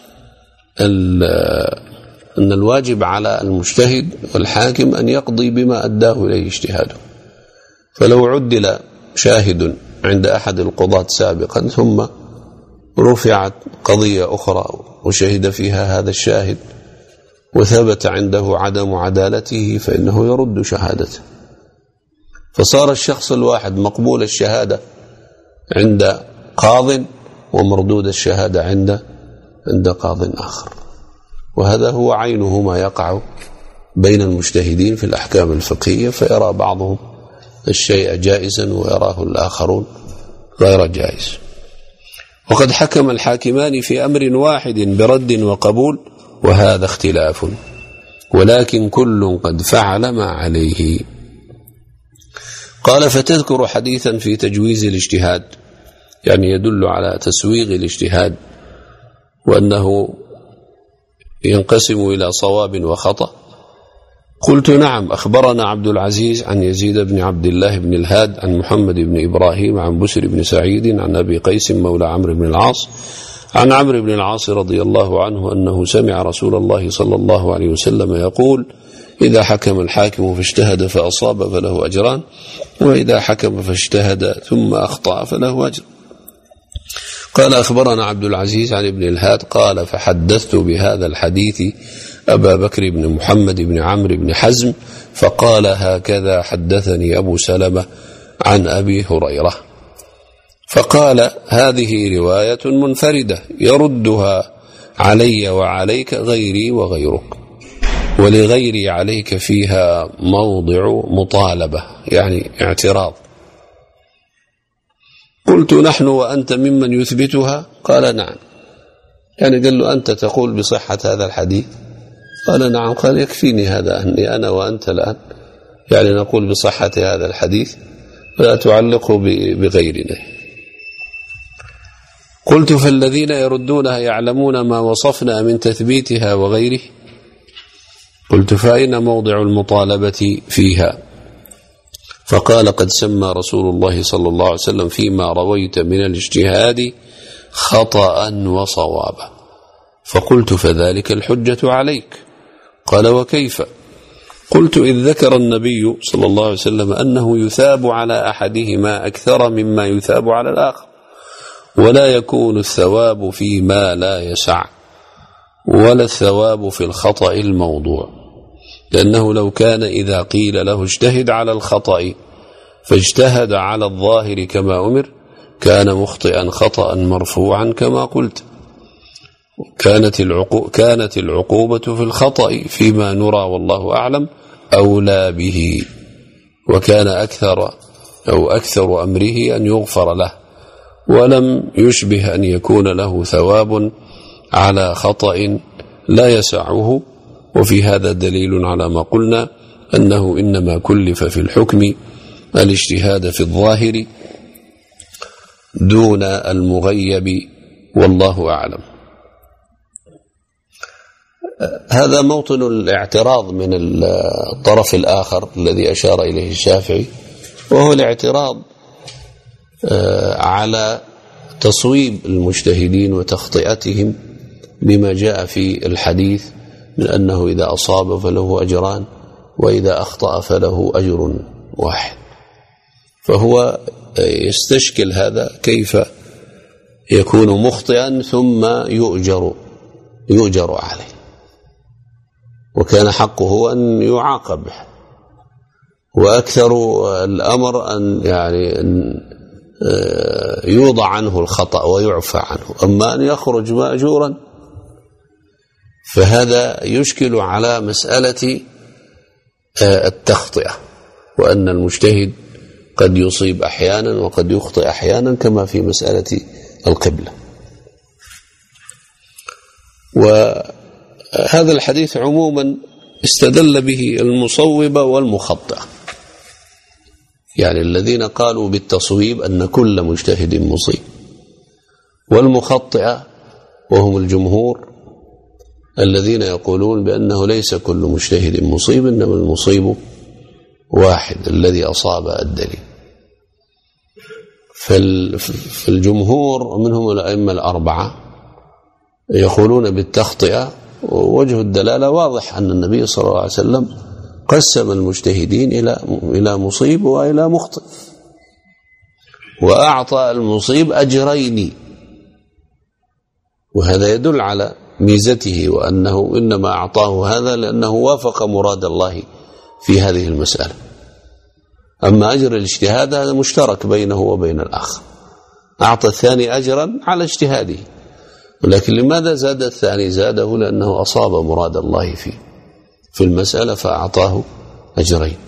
أن الواجب على المجتهد والحاكم أن يقضي بما أداه إليه اجتهاده. فلو عدل شاهد عند أحد القضاة سابقا ثم رفعت قضية أخرى وشهد فيها هذا الشاهد وثبت عنده عدم عدالته، فإنه يرد شهادته، فصار الشخص الواحد مقبول الشهادة عند قاض ومردود الشهادة عند عند قاض آخر. وهذا هو عينه ما يقع بين المجتهدين في الأحكام الفقهية، فيرى بعضهم الشيء جائزا ويراه الآخرون غير جائز. وقد حكم الحاكمان في أمر واحد برد وقبول، وهذا اختلاف، ولكن كل قد فعل ما عليه. قال فتذكر حديثا في تجويز الاجتهاد، يعني يدل على تسويغ الاجتهاد، وأنه ينقسم إلى صواب وخطأ. قلت نعم، أخبرنا عبد العزيز عن يزيد بن عبد الله بن الهاد عن محمد بن إبراهيم عن بسر بن سعيد عن أبي قيس مولى عمرو بن العاص عن عمرو بن العاص رضي الله عنه أنه سمع رسول الله صلى الله عليه وسلم يقول: إذا حكم الحاكم فاجتهد فأصاب فله أجران، وإذا حكم فاجتهد ثم أخطأ فله أجر. قال أخبرنا عبد العزيز عن ابن الهاد قال: فحدثت بهذا الحديث أبا بكر بن محمد بن عمرو بن حزم، فقال: هكذا حدثني أبو سلمة عن أبي هريرة. فقال: هذه رواية منفردة يردها علي وعليك غيري وغيرك، ولغيري عليك فيها موضع مطالبة، يعني اعتراض. قلت: نحن وأنت ممن يثبتها؟ قال: نعم. يعني قال له: أنت تقول بصحة هذا الحديث؟ قال: نعم. قال: يكفيني هذا أني أنا وأنت الآن يعني نقول بصحة هذا الحديث، ولا تعلقه بغيرنا. قلت: فالذين يردونها يعلمون ما وصفنا من تثبيتها وغيره؟ قلت: فأين موضع المطالبة فيها؟ فقال: قد سمى رسول الله صلى الله عليه وسلم فيما رويت من الاجتهاد خطأ وصوابا. فقلت: فذلك الحجة عليك. قال: وكيف؟ قلت: إذ ذكر النبي صلى الله عليه وسلم أنه يثاب على أحدهما أكثر مما يثاب على الآخر، ولا يكون الثواب فيما لا يسع، ولا الثواب في الخطأ الموضوع، لأنه لو كان إذا قيل له اجتهد على الخطأ فاجتهد على الظاهر كما أمر كان مخطئا خطأ مرفوعا كما قلت. كانت العقوبة, كانت العقوبة في الخطأ فيما نرى والله أعلم أولى به، وكان أكثر أو أكثر أمره أن يغفر له، ولم يشبه أن يكون له ثواب على خطأ لا يسعه. وفي هذا دليل على ما قلنا أنه إنما كلف في الحكم الاجتهاد في الظاهر دون المغيب، والله أعلم. هذا موطن الاعتراض من الطرف الآخر الذي أشار إليه الشافعي، وهو الاعتراض على تصويب المجتهدين وتخطئتهم بما جاء في الحديث من أنه إذا أصاب فله أجران، وإذا أخطأ فله أجر واحد. فهو يستشكل هذا، كيف يكون مخطئا ثم يؤجر يؤجر عليه، وكان حقه أن يعاقب، وأكثر الأمر أن يعني أن يوضع عنه الخطأ ويعفى عنه، أما أن يخرج مأجورا فهذا يشكل على مسألة التخطئة. وأن المجتهد قد يصيب أحيانا وقد يخطئ أحيانا كما في مسألة القبلة. وهذا الحديث عموما استدل به المصوبة والمخطئة، يعني الذين قالوا بالتصويب أن كل مجتهد مصيب، والمخطئة وهم الجمهور الذين يقولون بأنه ليس كل مجتهد مصيب، إنما المصيب واحد الذي أصاب الدليل. فالجمهور منهم الأئمة الأربعة يقولون بالتخطئة، ووجه الدلالة واضح أن النبي صلى الله عليه وسلم قسم المجتهدين إلى إلى مصيب وإلى مخطئ، وأعطى المصيب أجرين، وهذا يدل على ميزته وأنه إنما أعطاه هذا لأنه وافق مراد الله في هذه المسألة. أما أجر الاجتهاد هذا مشترك بينه وبين الآخر، أعطى الثاني أجرا على اجتهاده، ولكن لماذا زاد الثاني؟ زاده لأنه أصاب مراد الله فيه في المسألة فأعطاه أجرين.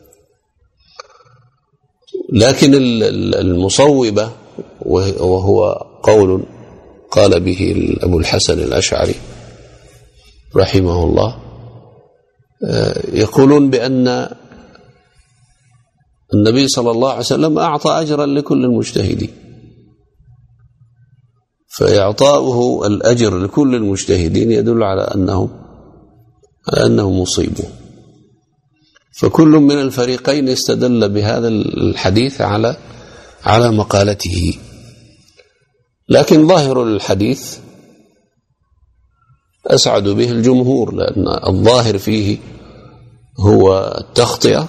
لكن المصوبة وهو قول قال به أبو الحسن الأشعري رحمه الله، يقولون بأن النبي صلى الله عليه وسلم أعطى أجرا لكل المجتهدين، فإعطاؤه الأجر لكل المجتهدين يدل على أنهم على أنهم مصيبون. فكل من الفريقين استدل بهذا الحديث على على مقالته. لكن ظاهر الحديث أسعد به الجمهور، لأن الظاهر فيه هو التخطئة،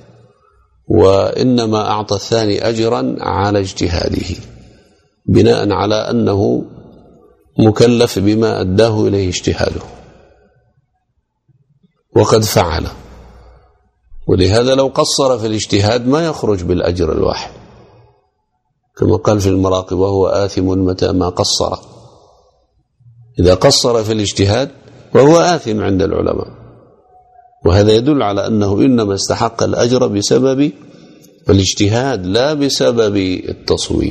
وإنما أعطى الثاني أجرا على اجتهاده بناء على أنه مكلف بما أداه إليه اجتهاده وقد فعل. ولهذا لو قصر في الاجتهاد ما يخرج بالأجر الواحد، كما قال في المراقب وهو آثم متى ما قصر. إذا قصر في الاجتهاد وهو آثم عند العلماء، وهذا يدل على أنه إنما استحق الأجر بسبب الاجتهاد لا بسبب التصويب.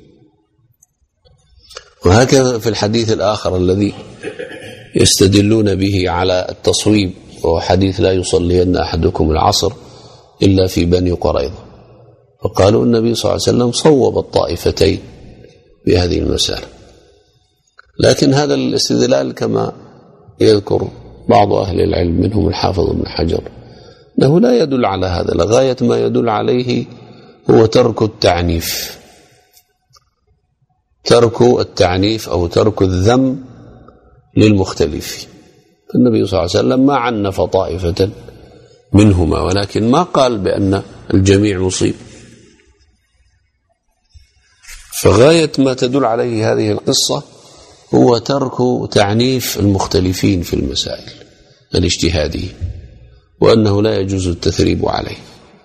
وهكذا في الحديث الآخر الذي يستدلون به على التصويب، وهو حديث لا يصلين أحدكم العصر إلا في بني قريظة، فقالوا النبي صلى الله عليه وسلم صوب الطائفتين بهذه المسألة. لكن هذا الاستدلال كما يذكر بعض أهل العلم منهم الحافظ ابن حجر أنه لا يدل على هذا، لغاية ما يدل عليه هو ترك التعنيف، ترك التعنيف أو ترك الذم للمختلفين. النبي صلى الله عليه وسلم ما عنف طائفة منهما، ولكن ما قال بأن الجميع مصيب. فغاية ما تدل عليه هذه القصة هو ترك تعنيف المختلفين في المسائل الاجتهادية، وأنه لا يجوز التثريب عليه.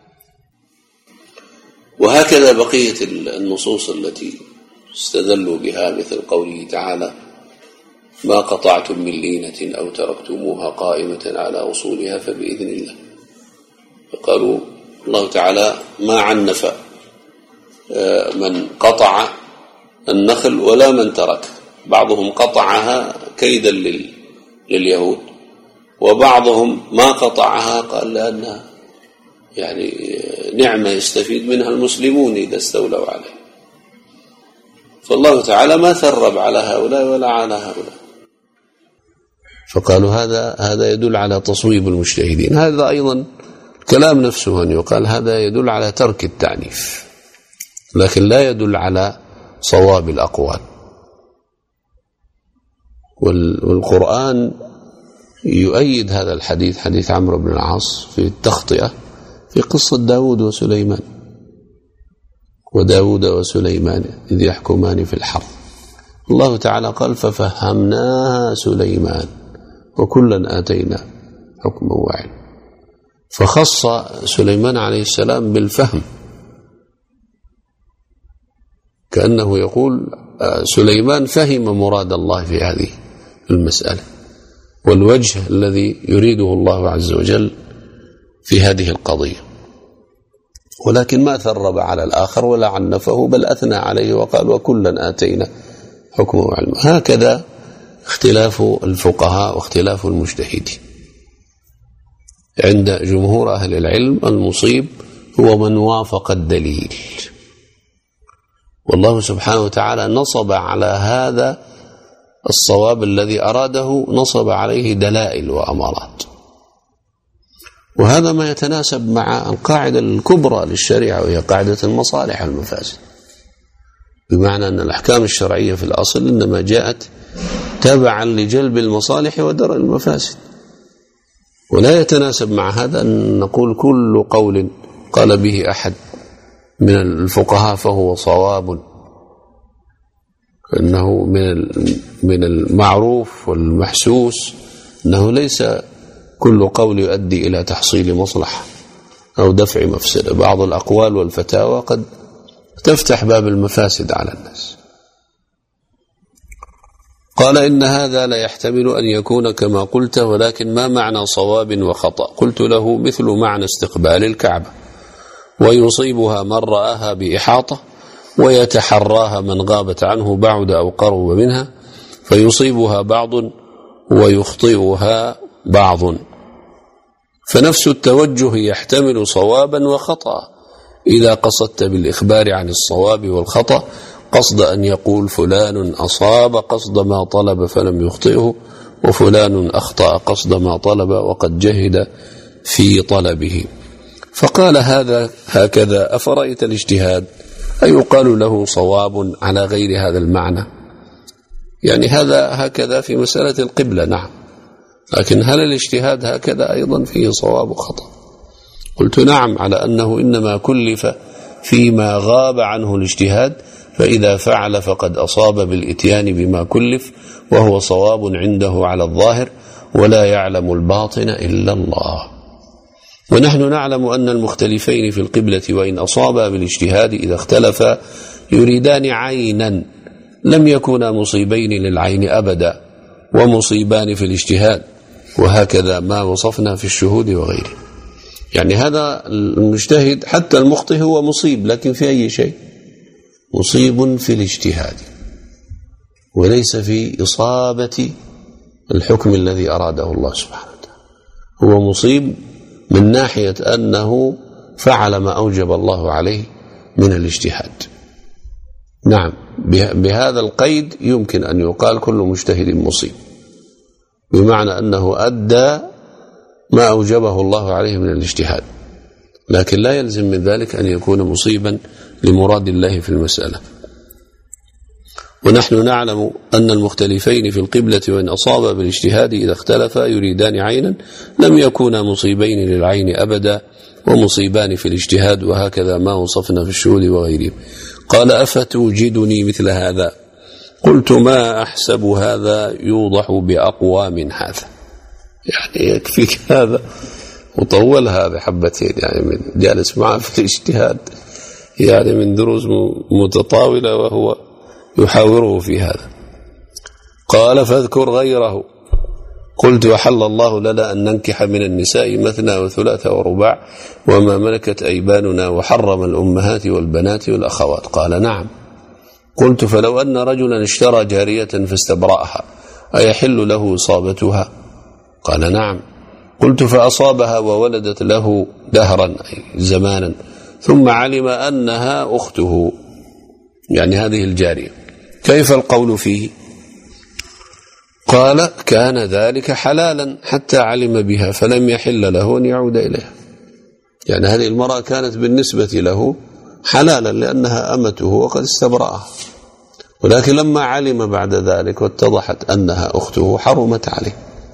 وهكذا بقية النصوص التي استدلوا بها، مثل قوله تعالى ما قطعتم من لينة أو تركتموها قائمة على أصولها فبإذن الله. فقالوا الله تعالى ما عنف من قطع النخل ولا من ترك، بعضهم قطعها كيدا لليهود، وبعضهم ما قطعها قال لأنها يعني نعمة يستفيد منها المسلمون إذا استولوا عليه. فالله تعالى ما ثرب على هؤلاء ولا على هؤلاء، فقالوا هذا هذا يدل على تصويب المجتهدين. هذا أيضا كلام نفسه أن يقال هذا يدل على ترك التعنيف، لكن لا يدل على صواب الأقوال. والقرآن يؤيد هذا الحديث، حديث عمرو بن العاص في التخطئة في قصة داود وسليمان، وداود وسليمان إذ يحكمان في الحرث. الله تعالى قال ففهمناها سليمان وكلا آتينا حكما وعلما، فخص سليمان عليه السلام بالفهم، كأنه يقول سليمان فهم مراد الله في هذه المسألة والوجه الذي يريده الله عز وجل في هذه القضية. ولكن ما ثرب على الآخر ولا عنفه، بل أثنى عليه وقال وكلا آتينا حكمه وعلمه. هكذا اختلاف الفقهاء واختلاف المجتهدين. عند جمهور أهل العلم المصيب هو من وافق الدليل، والله سبحانه وتعالى نصب على هذا الصواب الذي أراده، نصب عليه دلائل وأمارات، وهذا ما يتناسب مع القاعدة الكبرى للشريعة، وهي قاعدة المصالح والمفاسد، بمعنى أن الأحكام الشرعية في الأصل إنما جاءت تابعا لجلب المصالح ودرء المفاسد. ولا يتناسب مع هذا أن نقول كل قول قال به أحد من الفقهاء فهو صواب، أنه من المعروف والمحسوس أنه ليس كل قول يؤدي إلى تحصيل مصلحة أو دفع مفسدة. بعض الأقوال والفتاوى قد تفتح باب المفاسد على الناس. قال إن هذا لا يحتمل أن يكون كما قلت، ولكن ما معنى صواب وخطأ؟ قلت له مثل معنى استقبال الكعبة، ويصيبها من رآها بإحاطة، ويتحراها من غابت عنه بعد أو قرب منها، فيصيبها بعض ويخطئها بعض. فنفس التوجه يحتمل صوابا وخطأ إذا قصدت بالإخبار عن الصواب والخطأ قصد أن يقول فلان أصاب قصد ما طلب فلم يخطئه، وفلان أخطأ قصد ما طلب وقد جهد في طلبه. فقال هذا هكذا أفرأيت الاجتهاد أيقال له صواب على غير هذا المعنى؟ يعني هذا هكذا في مسألة القبلة نعم، لكن هل الاجتهاد هكذا أيضا فيه صواب وخطأ؟ قلت نعم، على أنه إنما كلف فيما غاب عنه الاجتهاد، فإذا فعل فقد أصاب بالإتيان بما كلف، وهو صواب عنده على الظاهر، ولا يعلم الباطن إلا الله. ونحن نعلم أن المختلفين في القبلة وإن أصابا بالاجتهاد إذا اختلفا يريدان عينا لم يكونا مصيبين للعين أبدا، ومصيبان في الاجتهاد، وهكذا ما وصفنا في الشهود وغيره. يعني هذا المجتهد حتى المخطئ هو مصيب، لكن في أي شيء؟ مصيب في الاجتهاد، وليس في إصابة الحكم الذي أراده الله سبحانه وتعالى. هو مصيب من ناحية أنه فعل ما أوجب الله عليه من الاجتهاد. نعم، بهذا القيد يمكن أن يقال كل مجتهد مصيب، بمعنى أنه أدى ما أوجبه الله عليه من الاجتهاد، لكن لا يلزم من ذلك أن يكون مصيبا لمراد الله في المسألة. ونحن نعلم أن المختلفين في القبلة وإن أصابا بالاجتهاد إذا اختلفا يريدان عينا لم يكونا مصيبين للعين أبدا، ومصيبان في الاجتهاد، وهكذا ما وصفنا في الشهود وغيرهم. قال أفتوجدني مثل هذا؟ قلت ما أحسب هذا يوضح بأقوى من هذا. يعني يكفيك هذا وطول هذا حبتين، يعني من جالس معه في الاجتهاد يعني من دروس متطاولة وهو يحاوره في هذا. قال فاذكر غيره. قلت وحل الله لنا أن ننكح من النساء مثنى وثلاث ورباع وما ملكت أيماننا، وحرم الأمهات والبنات والأخوات. قال نعم. قلت فلو أن رجلا اشترى جارية فاستبرأها أيحل له إصابتها؟ قال نعم. قلت فأصابها وولدت له دهرا أي زمانا، ثم علم أنها أخته، يعني هذه الجارية، كيف القول فيه؟ قال كان ذلك حلالا حتى علم بها فلم يحل له أن يعود إليها. يعني هذه المرأة كانت بالنسبة له حلالا لأنها أمته وقد استبرأها، ولكن لما علم بعد ذلك واتضحت أنها أخته حرمت عليه.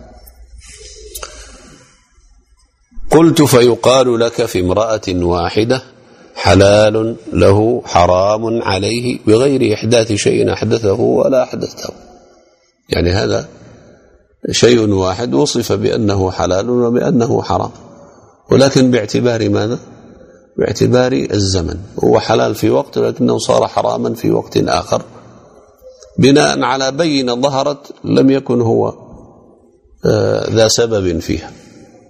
قلت فيقال لك في امرأة واحدة حلال له حرام عليه بغير إحداث شيء أحدثه ولا أحدثته. يعني هذا شيء واحد وصف بأنه حلال وبأنه حرام، ولكن باعتبار ماذا؟ باعتبار الزمن. هو حلال في وقت لكنه صار حراما في وقت آخر، بناء على بينة ظهرت لم يكن هو ذا سبب فيها.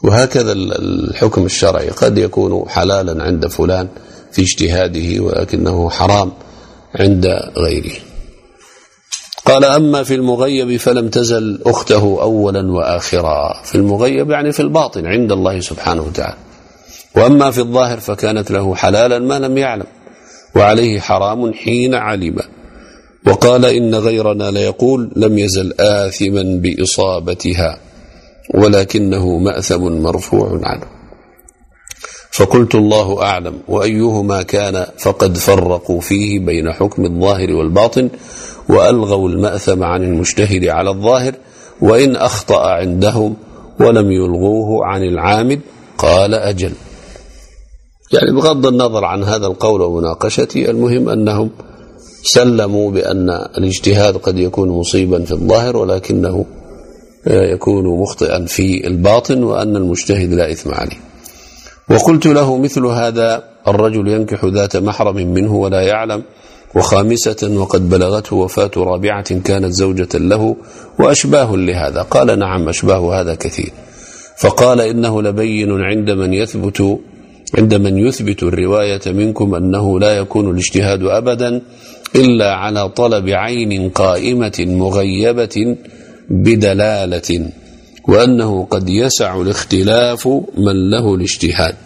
وهكذا الحكم الشرعي قد يكون حلالا عند فلان في اجتهاده ولكنه حرام عند غيره. قال أما في المغيب فلم تزل أخته أولا وآخرا. في المغيب يعني في الباطن عند الله سبحانه وتعالى. وأما في الظاهر فكانت له حلالا ما لم يعلم وعليه حرام حين علم. وقال إن غيرنا ليقول لم يزل آثما بإصابتها ولكنه مأثم مرفوع عنه. فقلت الله أعلم وأيهما كان فقد فرقوا فيه بين حكم الظاهر والباطن وألغوا المأثم عن المجتهد على الظاهر وإن أخطأ عندهم ولم يلغوه عن العامد. قال أجل. يعني بغض النظر عن هذا القول ومناقشته المهم أنهم سلموا بأن الاجتهاد قد يكون مصيبا في الظاهر ولكنه يكون مخطئا في الباطن وأن المجتهد لا إثم عليه. وقلت له مثل هذا الرجل ينكح ذات محرم منه ولا يعلم وخامسة وقد بلغته وفاة رابعة كانت زوجة له وأشباه لهذا. قال نعم أشباه هذا كثير. فقال إنه لبين عند من يثبت عند من يثبت الرواية منكم أنه لا يكون الاجتهاد أبدا إلا على طلب عين قائمة مغيبة بدلالة وأنه قد يسع الاختلاف من له الاجتهاد.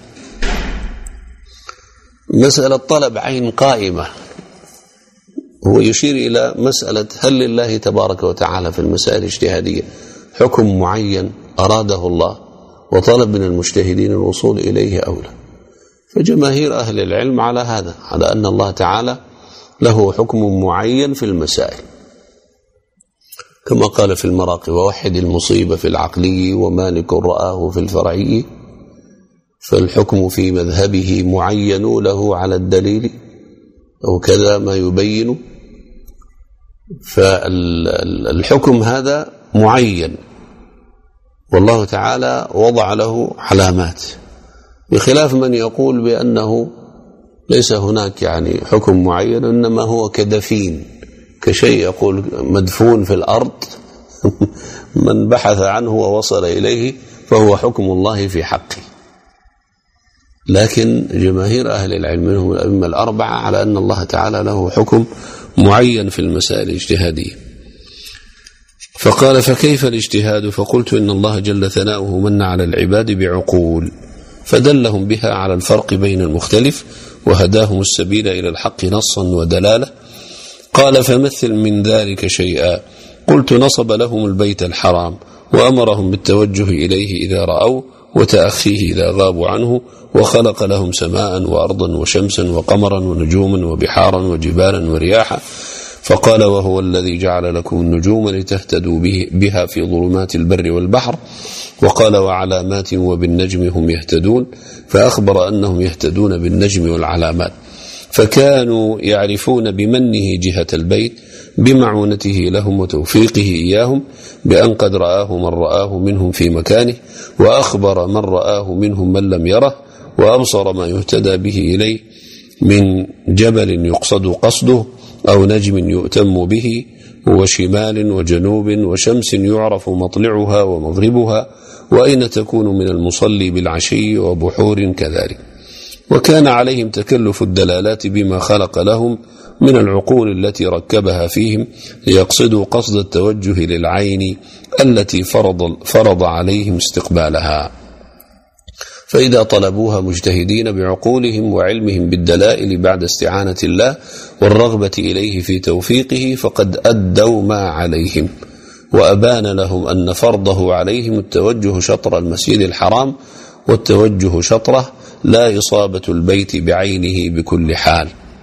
مسألة طلب عين قائمة هو يشير إلى مسألة هل لله تبارك وتعالى في المسائل الاجتهادية حكم معين أراده الله وطلب من المجتهدين الوصول إليه أو لا. فجماهير أهل العلم على هذا، على أن الله تعالى له حكم معين في المسائل كما قال في المراقي ووحد المصيبة في العقلي ومالك رآه في الفرعي فالحكم في مذهبه معين له على الدليل أو كذا ما يبين. فالحكم هذا معين والله تعالى وضع له علامات بخلاف من يقول بأنه ليس هناك يعني حكم معين إنما هو كدفين كشيء يقول مدفون في الأرض من بحث عنه ووصل إليه فهو حكم الله في حقه. لكن جماهير أهل العلم منهم الأئمة الأربعة على أن الله تعالى له حكم معين في المسائل الاجتهادية. فقال فكيف الاجتهاد؟ فقلت إن الله جل ثناؤه من على العباد بعقول فدلهم بها على الفرق بين المختلف وهداهم السبيل إلى الحق نصا ودلالة. قال فمثل من ذلك شيئا. قلت نصب لهم البيت الحرام وأمرهم بالتوجه إليه إذا رأوا وتأخيه إذا غابوا عنه وخلق لهم سماء وأرضا وشمسا وقمرا ونجوما وبحارا وجبالا ورياحا. فقال وهو الذي جعل لكم النجوم لتهتدوا بها في ظلمات البر والبحر. وقال وعلامات وبالنجم هم يهتدون. فأخبر أنهم يهتدون بالنجم والعلامات. فكانوا يعرفون بمنه جهة البيت بمعونته لهم وتوفيقه إياهم بأن قد رآه من رآه منهم في مكانه وأخبر من رآه منهم من لم يره وأبصر ما يهتدى به إليه من جبل يقصد قصده أو نجم يؤتم به وشمال وجنوب وشمس يعرف مطلعها ومغربها وأين تكون من المصلي بالعشي وبحور كذلك. وكان عليهم تكلف الدلالات بما خلق لهم من العقول التي ركبها فيهم ليقصدوا قصد التوجه للعين التي فرض, فرض عليهم استقبالها. فإذا طلبوها مجتهدين بعقولهم وعلمهم بالدلائل بعد استعانة الله والرغبة إليه في توفيقه فقد أدوا ما عليهم وأبان لهم أن فرضه عليهم التوجه شطر المسجد الحرام والتوجه شطره لا إصابة البيت بعينه بكل حال.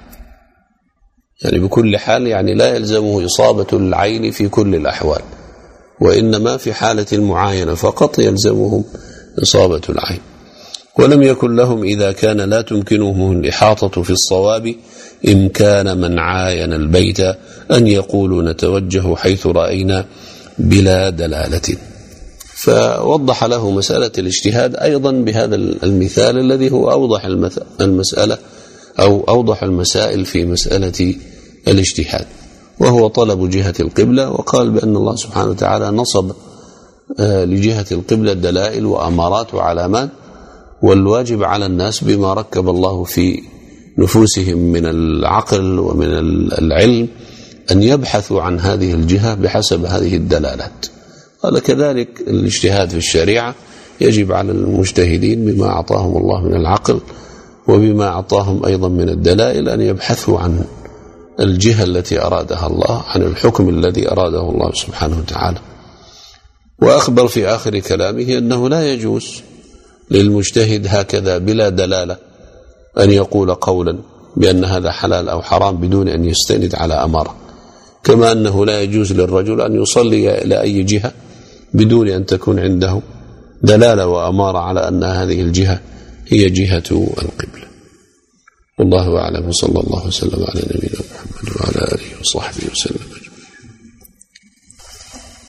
يعني بكل حال يعني لا يلزمه إصابة العين في كل الأحوال وإنما في حالة المعاينة فقط يلزمهم إصابة العين. ولم يكن لهم إذا كان لا تمكنهم الإحاطة في الصواب إمكان من عاين البيت أن يقولوا نتوجه حيث رأينا بلا دلالة. فوضح له مسألة الاجتهاد أيضا بهذا المثال الذي هو أوضح المسألة أو أوضح المسائل في مسألة الاجتهاد وهو طلب جهة القبلة. وقال بأن الله سبحانه وتعالى نصب لجهة القبلة دلائل وأمارات وعلامات، والواجب على الناس بما ركب الله في نفوسهم من العقل ومن العلم أن يبحثوا عن هذه الجهة بحسب هذه الدلالات. قال كذلك الاجتهاد في الشريعة يجب على المجتهدين بما أعطاهم الله من العقل وبما أعطاهم أيضا من الدلائل أن يبحثوا عن الجهة التي أرادها الله، عن الحكم الذي أراده الله سبحانه وتعالى. وأخبر في آخر كلامه أنه لا يجوز للمجتهد هكذا بلا دلالة أن يقول قولا بأن هذا حلال أو حرام بدون أن يستند على أمارة، كما أنه لا يجوز للرجل أن يصلي إلى أي جهة بدون أن تكون عنده دلالة وأمارة على أن هذه الجهة هي جهة القبلة. والله أعلم، وصلى الله وسلم على نبينا محمد وعلى آله وصحبه وسلم.